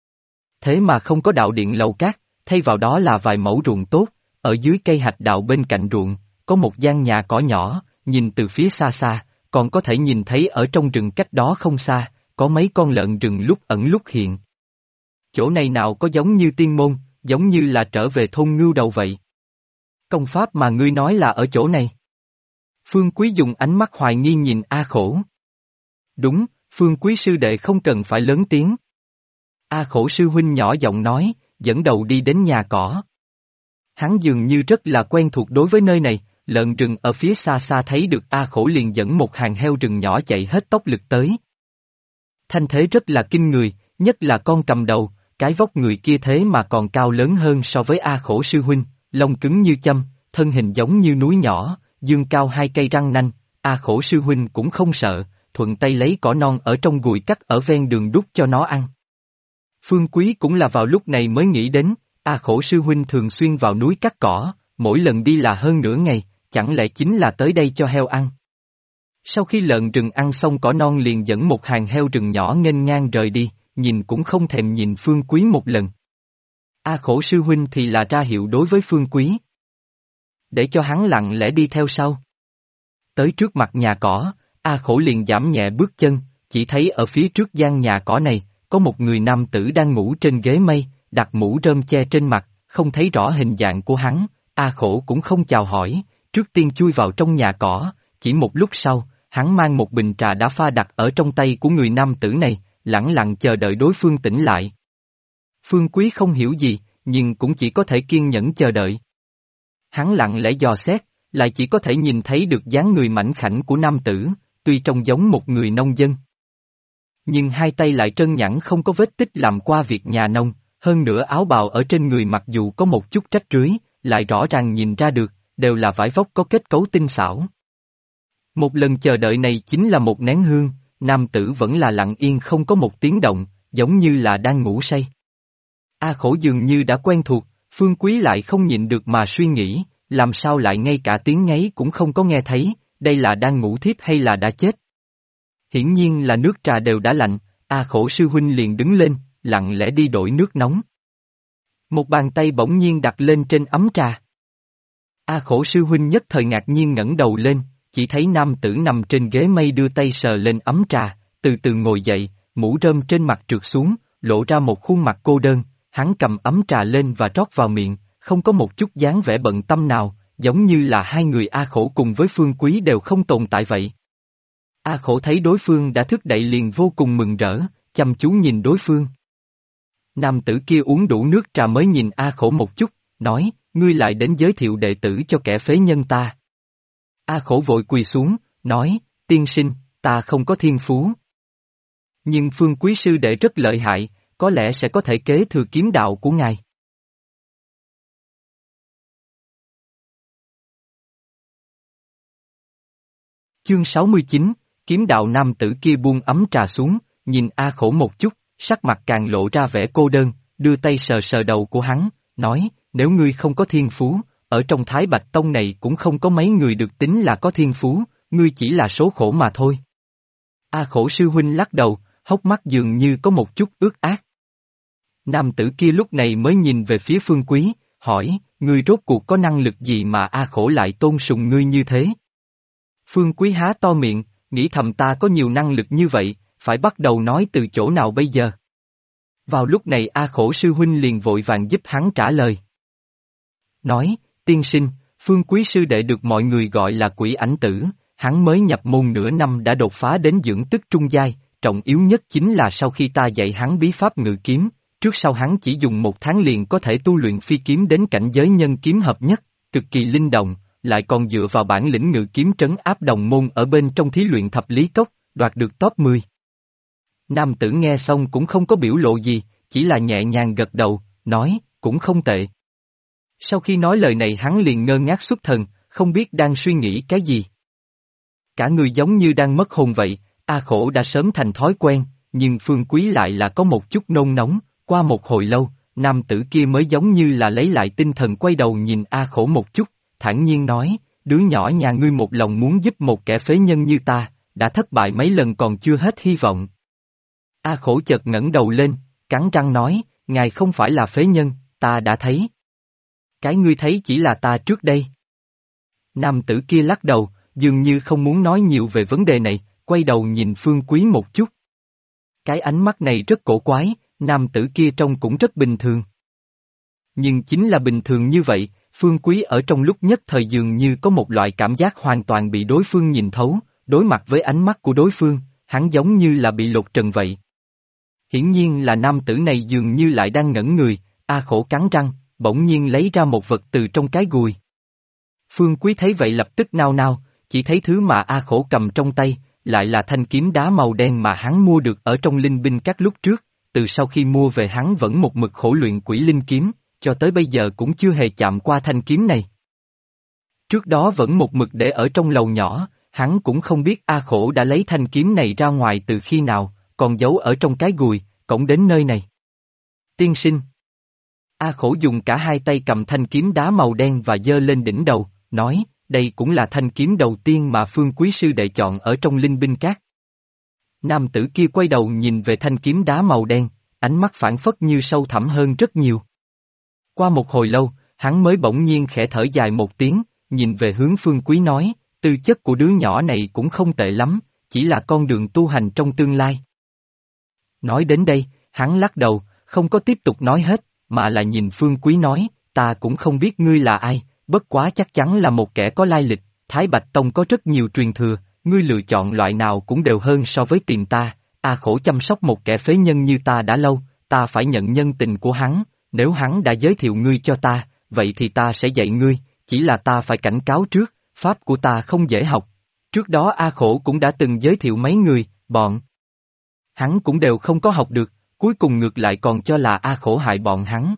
Thế mà không có đạo điện lầu cát, thay vào đó là vài mẫu ruộng tốt, ở dưới cây hạch đào bên cạnh ruộng, có một gian nhà cỏ nhỏ, nhìn từ phía xa xa, còn có thể nhìn thấy ở trong rừng cách đó không xa, có mấy con lợn rừng lúc ẩn lúc hiện. Chỗ này nào có giống như tiên môn, giống như là trở về thôn Ngưu Đầu vậy. Công pháp mà ngươi nói là ở chỗ này. Phương Quý dùng ánh mắt hoài nghi nhìn A Khổ. Đúng, Phương Quý sư đệ không cần phải lớn tiếng. A Khổ sư huynh nhỏ giọng nói, dẫn đầu đi đến nhà cỏ. Hắn dường như rất là quen thuộc đối với nơi này, lợn rừng ở phía xa xa thấy được A Khổ liền dẫn một hàng heo rừng nhỏ chạy hết tốc lực tới. Thanh thế rất là kinh người, nhất là con cầm đầu, cái vóc người kia thế mà còn cao lớn hơn so với A Khổ sư huynh, lông cứng như châm, thân hình giống như núi nhỏ, dương cao 2 cây răng nanh, A Khổ sư huynh cũng không sợ, thuận tay lấy cỏ non ở trong gùi cắt ở ven đường đút cho nó ăn. Phương Quý cũng là vào lúc này mới nghĩ đến, A Khổ sư huynh thường xuyên vào núi cắt cỏ, mỗi lần đi là hơn nửa ngày, chẳng lẽ chính là tới đây cho heo ăn. Sau khi lợn rừng ăn xong cỏ non liền dẫn một hàng heo rừng nhỏ nghênh ngang rời đi, nhìn cũng không thèm nhìn Phương Quý một lần. A Khổ sư huynh thì là ra hiệu đối với Phương Quý, để cho hắn lặng lẽ đi theo sau. Tới trước mặt nhà cỏ, A Khổ liền giảm nhẹ bước chân, chỉ thấy ở phía trước gian nhà cỏ này, có một người nam tử đang ngủ trên ghế mây, đặt mũ rơm che trên mặt, không thấy rõ hình dạng của hắn, A Khổ cũng không chào hỏi, trước tiên chui vào trong nhà cỏ, chỉ một lúc sau, hắn mang một bình trà đã pha đặt ở trong tay của người nam tử này, lẳng lặng chờ đợi đối phương tỉnh lại. Phương Quý không hiểu gì, nhưng cũng chỉ có thể kiên nhẫn chờ đợi. Hắn lặng lẽ dò xét, lại chỉ có thể nhìn thấy được dáng người mảnh khảnh của nam tử, tuy trông giống một người nông dân. Nhưng hai tay lại trơn nhẵn không có vết tích làm qua việc nhà nông, hơn nữa áo bào ở trên người mặc dù có một chút rách rưới, lại rõ ràng nhìn ra được, đều là vải vóc có kết cấu tinh xảo. Một lần chờ đợi này chính là một nén hương, nam tử vẫn là lặng yên không có một tiếng động, giống như là đang ngủ say. A Khổ dường như đã quen thuộc, Phương Quý lại không nhịn được mà suy nghĩ, làm sao lại ngay cả tiếng ngáy cũng không có nghe thấy, đây là đang ngủ thiếp hay là đã chết? Hiển nhiên là nước trà đều đã lạnh, A Khổ sư huynh liền đứng lên, lặng lẽ đi đổi nước nóng. Một bàn tay bỗng nhiên đặt lên trên ấm trà. A Khổ sư huynh nhất thời ngạc nhiên ngẩng đầu lên, chỉ thấy nam tử nằm trên ghế mây đưa tay sờ lên ấm trà, từ từ ngồi dậy, mũ rơm trên mặt trượt xuống, lộ ra một khuôn mặt cô đơn, hắn cầm ấm trà lên và rót vào miệng, không có một chút dáng vẻ bận tâm nào, giống như là hai người A Khổ cùng với Phương Quý đều không tồn tại vậy. A Khổ thấy đối phương đã thức dậy liền vô cùng mừng rỡ, chăm chú nhìn đối phương. Nam tử kia uống đủ nước trà mới nhìn A Khổ một chút, nói, ngươi lại đến giới thiệu đệ tử cho kẻ phế nhân ta. A Khổ vội quỳ xuống, nói, tiên sinh, ta không có thiên phú. Nhưng Phương Quý sư đệ rất lợi hại, có lẽ sẽ có thể kế thừa kiếm đạo của ngài. Chương 69, kiếm đạo nam tử kia buông ấm trà xuống, nhìn A Khổ một chút, sắc mặt càng lộ ra vẻ cô đơn, đưa tay sờ sờ đầu của hắn, nói, nếu ngươi không có thiên phú, ở trong Thái Bạch Tông này cũng không có mấy người được tính là có thiên phú, ngươi chỉ là số khổ mà thôi. A Khổ sư huynh lắc đầu, hốc mắt dường như có một chút ướt át. Nam tử kia lúc này mới nhìn về phía Phương Quý, hỏi, ngươi rốt cuộc có năng lực gì mà A Khổ lại tôn sùng ngươi như thế? Phương Quý há to miệng, nghĩ thầm ta có nhiều năng lực như vậy, phải bắt đầu nói từ chỗ nào bây giờ? Vào lúc này A Khổ sư huynh liền vội vàng giúp hắn trả lời. Nói, tiên sinh, Phương Quý sư đệ được mọi người gọi là quỷ ảnh tử, hắn mới nhập môn nửa năm đã đột phá đến dưỡng tức trung giai, trọng yếu nhất chính là sau khi ta dạy hắn bí pháp ngự kiếm, trước sau hắn chỉ dùng 1 tháng liền có thể tu luyện phi kiếm đến cảnh giới nhân kiếm hợp nhất, cực kỳ linh động, lại còn dựa vào bản lĩnh ngự kiếm trấn áp đồng môn ở bên trong thí luyện thập lý cốc, đoạt được top 10. Nam tử nghe xong cũng không có biểu lộ gì, chỉ là nhẹ nhàng gật đầu, nói, cũng không tệ. Sau khi nói lời này hắn liền ngơ ngác xuất thần, không biết đang suy nghĩ cái gì. Cả người giống như đang mất hồn vậy, A Khổ đã sớm thành thói quen, nhưng Phương Quý lại là có một chút nôn nóng, qua một hồi lâu, nam tử kia mới giống như là lấy lại tinh thần quay đầu nhìn A Khổ một chút, thản nhiên nói, đứa nhỏ nhà ngươi một lòng muốn giúp một kẻ phế nhân như ta, đã thất bại mấy lần còn chưa hết hy vọng. A Khổ chợt ngẩng đầu lên, cắn răng nói, ngài không phải là phế nhân, ta đã thấy. Cái ngươi thấy chỉ là ta trước đây. Nam tử kia lắc đầu, dường như không muốn nói nhiều về vấn đề này, quay đầu nhìn Phương Quý một chút. Cái ánh mắt này rất cổ quái, nam tử kia trông cũng rất bình thường. Nhưng chính là bình thường như vậy, Phương Quý ở trong lúc nhất thời dường như có một loại cảm giác hoàn toàn bị đối phương nhìn thấu, đối mặt với ánh mắt của đối phương, hắn giống như là bị lột trần vậy. Hiển nhiên là nam tử này dường như lại đang ngẩn người, A Khổ cắn răng, bỗng nhiên lấy ra một vật từ trong cái gùi. Phương Quý thấy vậy lập tức nao nao, chỉ thấy thứ mà A Khổ cầm trong tay, lại là thanh kiếm đá màu đen mà hắn mua được ở trong linh binh các lúc trước, từ sau khi mua về hắn vẫn một mực khổ luyện quỷ linh kiếm, cho tới bây giờ cũng chưa hề chạm qua thanh kiếm này. Trước đó vẫn một mực để ở trong lầu nhỏ, hắn cũng không biết A Khổ đã lấy thanh kiếm này ra ngoài từ khi nào, còn giấu ở trong cái gùi, cổng đến nơi này. Tiên sinh. A Khổ dùng cả hai tay cầm thanh kiếm đá màu đen và giơ lên đỉnh đầu, nói, đây cũng là thanh kiếm đầu tiên mà Phương Quý sư đệ chọn ở trong linh binh các. Nam tử kia quay đầu nhìn về thanh kiếm đá màu đen, ánh mắt phảng phất như sâu thẳm hơn rất nhiều. Qua một hồi lâu, hắn mới bỗng nhiên khẽ thở dài một tiếng, nhìn về hướng Phương Quý nói, tư chất của đứa nhỏ này cũng không tệ lắm, chỉ là con đường tu hành trong tương lai. Nói đến đây, hắn lắc đầu, không có tiếp tục nói hết, mà là nhìn Phương Quý nói, ta cũng không biết ngươi là ai, bất quá chắc chắn là một kẻ có lai lịch, Thái Bạch Tông có rất nhiều truyền thừa, ngươi lựa chọn loại nào cũng đều hơn so với tìm ta, khổ chăm sóc một kẻ phế nhân như ta đã lâu, ta phải nhận nhân tình của hắn, nếu hắn đã giới thiệu ngươi cho ta, vậy thì ta sẽ dạy ngươi, chỉ là ta phải cảnh cáo trước, pháp của ta không dễ học. Trước đó khổ cũng đã từng giới thiệu mấy người, bọn hắn cũng đều không có học được, cuối cùng ngược lại còn cho là khổ hại bọn hắn.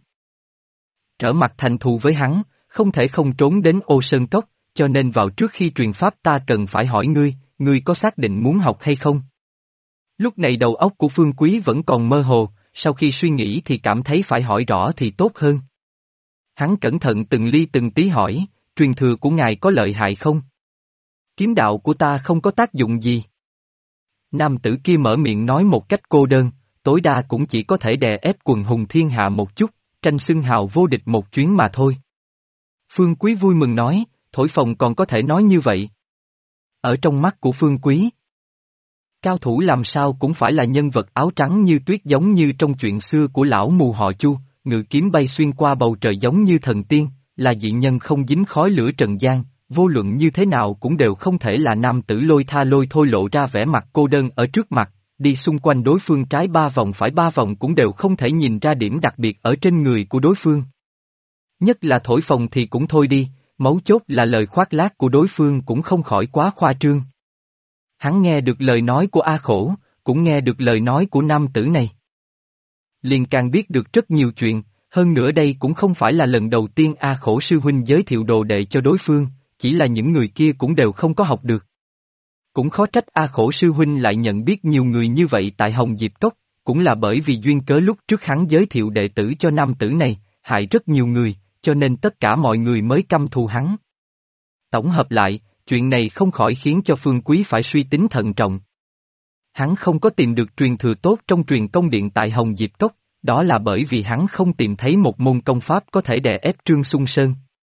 Trở mặt thành thù với hắn, không thể không trốn đến Ô Sơn Cốc, cho nên vào trước khi truyền pháp ta cần phải hỏi ngươi có xác định muốn học hay không? Lúc này đầu óc của Phương Quý vẫn còn mơ hồ, sau khi suy nghĩ thì cảm thấy phải hỏi rõ thì tốt hơn. Hắn cẩn thận từng ly từng tí hỏi, truyền thừa của ngài có lợi hại không? Kiếm đạo của ta không có tác dụng gì. Nam tử kia mở miệng nói một cách cô đơn, tối đa cũng chỉ có thể đè ép quần hùng thiên hạ một chút, tranh xưng hào vô địch một chuyến mà thôi. Phương Quý vui mừng nói, thổi phồng còn có thể nói như vậy. Ở trong mắt của Phương Quý, cao thủ làm sao cũng phải là nhân vật áo trắng như tuyết giống như trong chuyện xưa của lão mù họ Chu, ngự kiếm bay xuyên qua bầu trời giống như thần tiên, là dị nhân không dính khói lửa trần gian, vô luận như thế nào cũng đều không thể là nam tử lôi thôi lộ ra vẻ mặt cô đơn ở trước mặt, đi xung quanh đối phương trái 3 vòng phải 3 vòng cũng đều không thể nhìn ra điểm đặc biệt ở trên người của đối phương. Nhất là thổi phồng thì cũng thôi đi, mấu chốt là lời khoác lác của đối phương cũng không khỏi quá khoa trương. Hắn nghe được lời nói của khổ, cũng nghe được lời nói của nam tử này. Liền càng biết được rất nhiều chuyện, hơn nữa đây cũng không phải là lần đầu tiên khổ sư huynh giới thiệu đồ đệ cho đối phương, chỉ là những người kia cũng đều không có học được. Cũng khó trách khổ sư huynh lại nhận biết nhiều người như vậy tại Hồng Diệp Cốc, cũng là bởi vì duyên cớ lúc trước hắn giới thiệu đệ tử cho nam tử này, hại rất nhiều người, cho nên tất cả mọi người mới căm thù hắn. Tổng hợp lại, chuyện này không khỏi khiến cho Phương Quý phải suy tính thận trọng. Hắn không có tìm được truyền thừa tốt trong truyền công điện tại Hồng Diệp Cốc, đó là bởi vì hắn không tìm thấy một môn công pháp có thể đè ép Trương Xuân Sơn.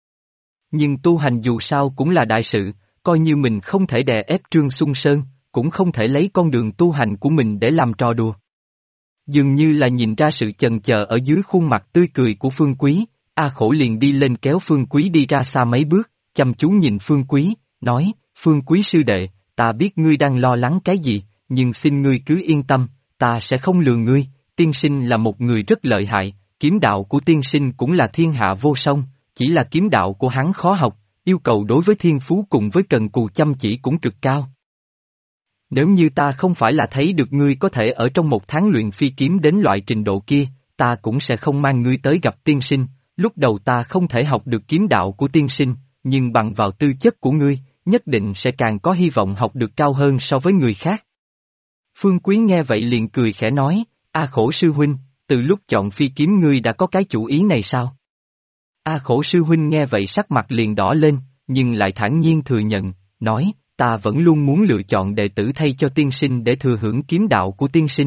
Nhưng tu hành dù sao cũng là đại sự, coi như mình không thể đè ép Trương Xuân Sơn, cũng không thể lấy con đường tu hành của mình để làm trò đùa. Dường như là nhìn ra sự chần chờ ở dưới khuôn mặt tươi cười của Phương Quý, khổ liền đi lên kéo Phương Quý đi ra xa mấy bước, chăm chú nhìn Phương Quý, nói, Phương Quý sư đệ, ta biết ngươi đang lo lắng cái gì, nhưng xin ngươi cứ yên tâm, ta sẽ không lừa ngươi, tiên sinh là một người rất lợi hại, kiếm đạo của tiên sinh cũng là thiên hạ vô song, chỉ là kiếm đạo của hắn khó học, yêu cầu đối với thiên phú cùng với cần cù chăm chỉ cũng cực cao. Nếu như ta không phải là thấy được ngươi có thể ở trong 1 tháng luyện phi kiếm đến loại trình độ kia, ta cũng sẽ không mang ngươi tới gặp tiên sinh, lúc đầu ta không thể học được kiếm đạo của tiên sinh, nhưng bằng vào tư chất của ngươi, nhất định sẽ càng có hy vọng học được cao hơn so với người khác. Phương Quý nghe vậy liền cười khẽ nói, khổ sư huynh, từ lúc chọn phi kiếm ngươi đã có cái chủ ý này sao? Khổ sư huynh nghe vậy sắc mặt liền đỏ lên, nhưng lại thản nhiên thừa nhận, nói, ta vẫn luôn muốn lựa chọn đệ tử thay cho tiên sinh để thừa hưởng kiếm đạo của tiên sinh.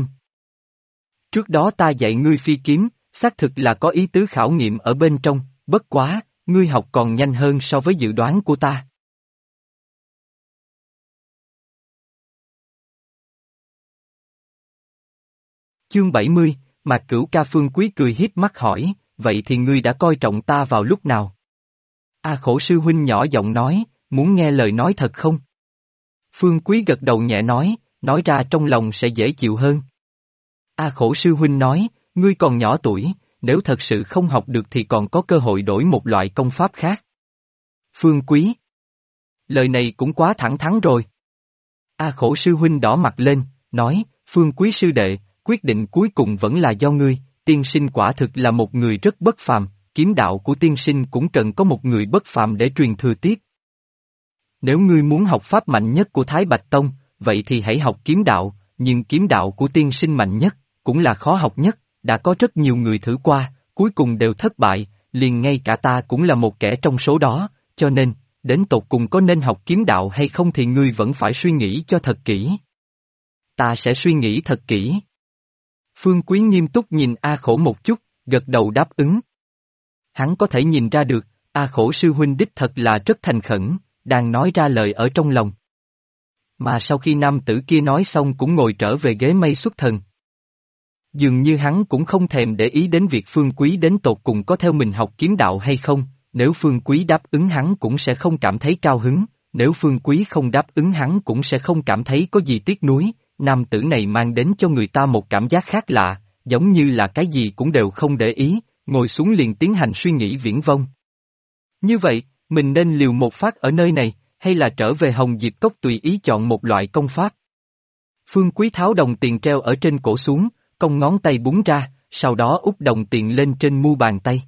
Trước đó ta dạy ngươi phi kiếm, xác thực là có ý tứ khảo nghiệm ở bên trong, bất quá, ngươi học còn nhanh hơn so với dự đoán của ta. Chương 70, Mạc Cửu Ca. Phương Quý cười hiếp mắt hỏi, vậy thì ngươi đã coi trọng ta vào lúc nào? Khổ sư huynh nhỏ giọng nói, muốn nghe lời nói thật không? Phương Quý gật đầu nhẹ nói ra trong lòng sẽ dễ chịu hơn. Khổ sư huynh nói, ngươi còn nhỏ tuổi, nếu thật sự không học được thì còn có cơ hội đổi một loại công pháp khác. Phương Quý. Lời này cũng quá thẳng thắn rồi. Khổ sư huynh đỏ mặt lên, nói, Phương Quý sư đệ, quyết định cuối cùng vẫn là do ngươi, tiên sinh quả thực là một người rất bất phàm, kiếm đạo của tiên sinh cũng cần có một người bất phàm để truyền thừa tiếp. Nếu ngươi muốn học pháp mạnh nhất của Thái Bạch Tông, vậy thì hãy học kiếm đạo, nhưng kiếm đạo của tiên sinh mạnh nhất, cũng là khó học nhất, đã có rất nhiều người thử qua, cuối cùng đều thất bại, liền ngay cả ta cũng là một kẻ trong số đó, cho nên, đến tột cùng có nên học kiếm đạo hay không thì ngươi vẫn phải suy nghĩ cho thật kỹ. Ta sẽ suy nghĩ thật kỹ. Phương Quý nghiêm túc nhìn khổ một chút, gật đầu đáp ứng. Hắn có thể nhìn ra được, khổ sư huynh đích thật là rất thành khẩn, đang nói ra lời ở trong lòng. Mà sau khi nam tử kia nói xong cũng ngồi trở về ghế mây xuất thần. Dường như hắn cũng không thèm để ý đến việc Phương Quý đến tột cùng có theo mình học kiếm đạo hay không, nếu Phương Quý đáp ứng hắn cũng sẽ không cảm thấy cao hứng, nếu Phương Quý không đáp ứng hắn cũng sẽ không cảm thấy có gì tiếc nuối, nam tử này mang đến cho người ta một cảm giác khác lạ, giống như là cái gì cũng đều không để ý, ngồi xuống liền tiến hành suy nghĩ viển vông. Như vậy, mình nên liều một phát ở nơi này, hay là trở về Hồng Diệp Cốc tùy ý chọn một loại công pháp? Phương Quý tháo đồng tiền treo ở trên cổ xuống, cong ngón tay búng ra, sau đó úp đồng tiền lên trên mu bàn tay.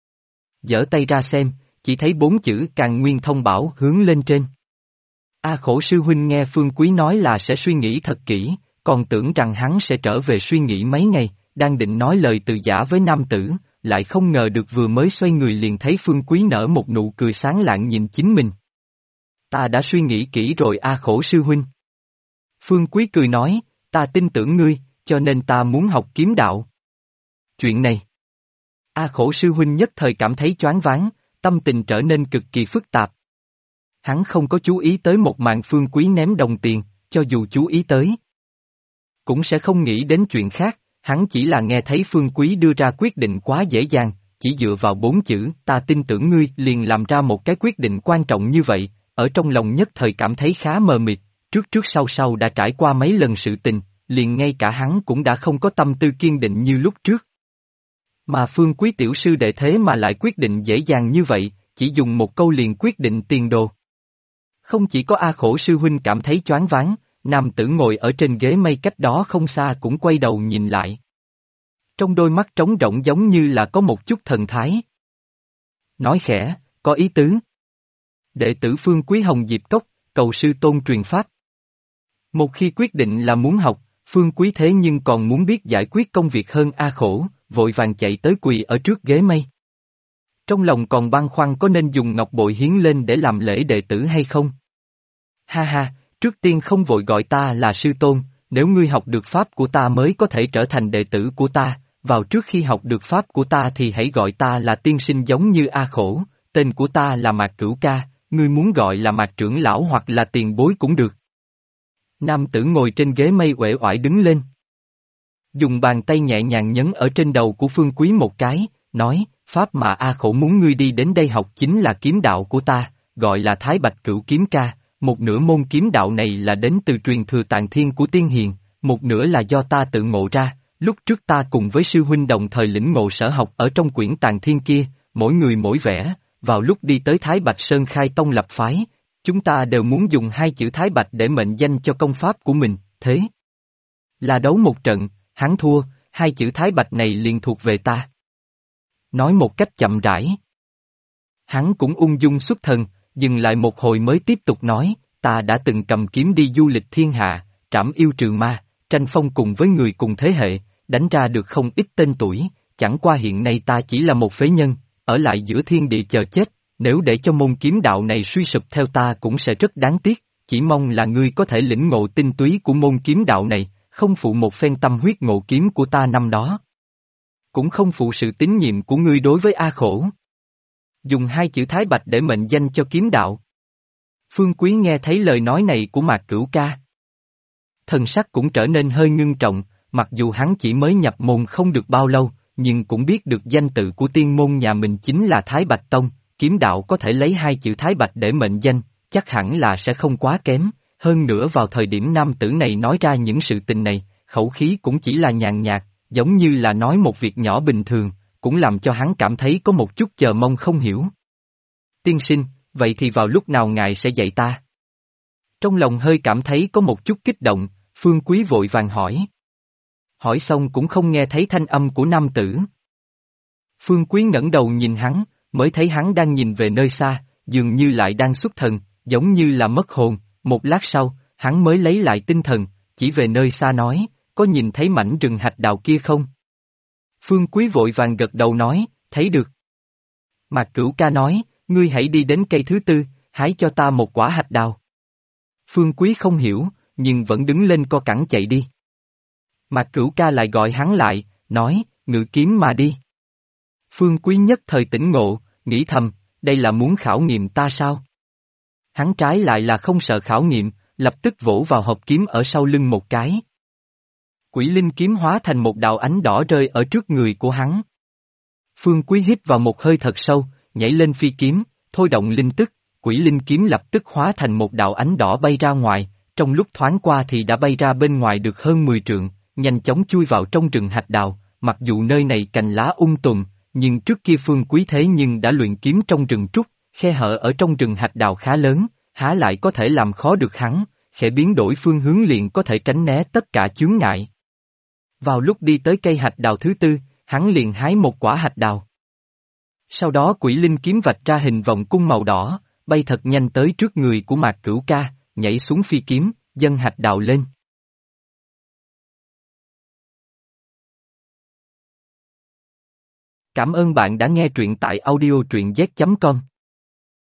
Giở tay ra xem, chỉ thấy 4 chữ Càn Nguyên Thông Bảo hướng lên trên. A Khổ sư huynh nghe Phương Quý nói là sẽ suy nghĩ thật kỹ, còn tưởng rằng hắn sẽ trở về suy nghĩ mấy ngày, đang định nói lời từ giả với nam tử, lại không ngờ được vừa mới xoay người liền thấy Phương Quý nở một nụ cười sáng lạng nhìn chính mình. Ta đã suy nghĩ kỹ rồi A Khổ sư huynh. Phương Quý cười nói, ta tin tưởng ngươi, cho nên ta muốn học kiếm đạo. Chuyện này. A Khổ sư huynh nhất thời cảm thấy choáng váng, tâm tình trở nên cực kỳ phức tạp. Hắn không có chú ý tới một màn Phương Quý ném đồng tiền, cho dù chú ý tới, cũng sẽ không nghĩ đến chuyện khác, hắn chỉ là nghe thấy Phương Quý đưa ra quyết định quá dễ dàng, chỉ dựa vào 4 chữ ta tin tưởng ngươi liền làm ra một cái quyết định quan trọng như vậy, ở trong lòng nhất thời cảm thấy khá mờ mịt, trước trước sau sau đã trải qua mấy lần sự tình, liền ngay cả hắn cũng đã không có tâm tư kiên định như lúc trước. Mà Phương Quý tiểu sư đệ thế mà lại quyết định dễ dàng như vậy, chỉ dùng một câu liền quyết định tiền đồ. Không chỉ có A Khổ sư huynh cảm thấy choáng váng, nam tử ngồi ở trên ghế mây cách đó không xa cũng quay đầu nhìn lại. Trong đôi mắt trống rỗng giống như là có một chút thần thái. Nói khẽ, có ý tứ. Đệ tử Phương Quý Hồng Diệp Cốc, cầu sư tôn truyền pháp. Một khi quyết định là muốn học, Phương Quý thế nhưng còn muốn biết giải quyết công việc hơn A Khổ, vội vàng chạy tới quỳ ở trước ghế mây. Trong lòng còn băn khoăn có nên dùng ngọc bội hiến lên để làm lễ đệ tử hay không? Ha ha, trước tiên không vội gọi ta là sư tôn, nếu ngươi học được pháp của ta mới có thể trở thành đệ tử của ta, vào trước khi học được pháp của ta thì hãy gọi ta là tiên sinh giống như A Khổ, tên của ta là Mạc Cửu Ca, ngươi muốn gọi là Mạc trưởng lão hoặc là tiền bối cũng được. Nam tử ngồi trên ghế mây uể oải đứng lên. Dùng bàn tay nhẹ nhàng nhấn ở trên đầu của Phương Quý một cái, nói, pháp mà A Khổ muốn ngươi đi đến đây học chính là kiếm đạo của ta, gọi là Thái Bạch Cửu Kiếm Ca, một nửa môn kiếm đạo này là đến từ truyền thừa Tạng Thiên của Tiên Hiền, một nửa là do ta tự ngộ ra, lúc trước ta cùng với sư huynh đồng thời lĩnh ngộ sở học ở trong quyển Tạng Thiên kia, mỗi người mỗi vẻ, vào lúc đi tới Thái Bạch Sơn khai tông lập phái, chúng ta đều muốn dùng 2 chữ Thái Bạch để mệnh danh cho công pháp của mình, thế là đấu một trận, hắn thua, 2 chữ Thái Bạch này liền thuộc về ta. Nói một cách chậm rãi. Hắn cũng ung dung xuất thần, dừng lại một hồi mới tiếp tục nói, ta đã từng cầm kiếm đi du lịch thiên hạ, trảm yêu trừ ma, tranh phong cùng với người cùng thế hệ, đánh ra được không ít tên tuổi, chẳng qua hiện nay ta chỉ là một phế nhân, ở lại giữa thiên địa chờ chết, nếu để cho môn kiếm đạo này suy sụp theo ta cũng sẽ rất đáng tiếc, chỉ mong là ngươi có thể lĩnh ngộ tinh túy của môn kiếm đạo này, không phụ một phen tâm huyết ngộ kiếm của ta năm đó. Cũng không phụ sự tín nhiệm của ngươi đối với A Khổ. Dùng 2 chữ Thái Bạch để mệnh danh cho kiếm đạo. Phương Quý nghe thấy lời nói này của Mạc Cửu Ca. Thần sắc cũng trở nên hơi ngưng trọng, mặc dù hắn chỉ mới nhập môn không được bao lâu, nhưng cũng biết được danh tự của tiên môn nhà mình chính là Thái Bạch Tông, kiếm đạo có thể lấy 2 chữ Thái Bạch để mệnh danh, chắc hẳn là sẽ không quá kém, hơn nữa vào thời điểm nam tử này nói ra những sự tình này, khẩu khí cũng chỉ là nhàn nhạt, giống như là nói một việc nhỏ bình thường, cũng làm cho hắn cảm thấy có một chút chờ mong không hiểu. Tiên sinh, vậy thì vào lúc nào ngài sẽ dạy ta? Trong lòng hơi cảm thấy có một chút kích động, Phương Quý vội vàng hỏi. Hỏi xong cũng không nghe thấy thanh âm của nam tử. Phương Quý ngẩng đầu nhìn hắn, mới thấy hắn đang nhìn về nơi xa, dường như lại đang xuất thần, giống như là mất hồn, một lát sau, hắn mới lấy lại tinh thần, chỉ về nơi xa nói, có nhìn thấy mảnh rừng hạch đào kia không? Phương Quý vội vàng gật đầu nói, thấy được. Mạc Cửu Ca nói, ngươi hãy đi đến cây thứ 4, hái cho ta một quả hạch đào. Phương Quý không hiểu, nhưng vẫn đứng lên co cẳng chạy đi. Mạc Cửu Ca lại gọi hắn lại, nói, ngự kiếm mà đi. Phương Quý nhất thời tỉnh ngộ, nghĩ thầm, đây là muốn khảo nghiệm ta sao? Hắn trái lại là không sợ khảo nghiệm, lập tức vỗ vào hộp kiếm ở sau lưng một cái. Quỷ linh kiếm hóa thành một đạo ánh đỏ rơi ở trước người của hắn. Phương Quý hít vào một hơi thật sâu, nhảy lên phi kiếm, thôi động linh tức, quỷ linh kiếm lập tức hóa thành một đạo ánh đỏ bay ra ngoài, trong lúc thoáng qua thì đã bay ra bên ngoài được hơn 10 trượng, nhanh chóng chui vào trong rừng hạch đào, mặc dù nơi này cành lá tùm, nhưng trước kia Phương Quý thế nhưng đã luyện kiếm trong rừng trúc, khe hở ở trong rừng hạch đào khá lớn, há lại có thể làm khó được hắn, khẽ biến đổi phương hướng liền có thể tránh né tất cả chướng ngại. Vào lúc đi tới cây hạch đào thứ tư, hắn liền hái một quả hạch đào. Sau đó quỷ linh kiếm vạch ra hình vòng cung màu đỏ, bay thật nhanh tới trước người của Mạc Cửu Ca, nhảy xuống phi kiếm, dâng hạch đào lên. Cảm ơn bạn đã nghe truyện tại audio truyện z.com.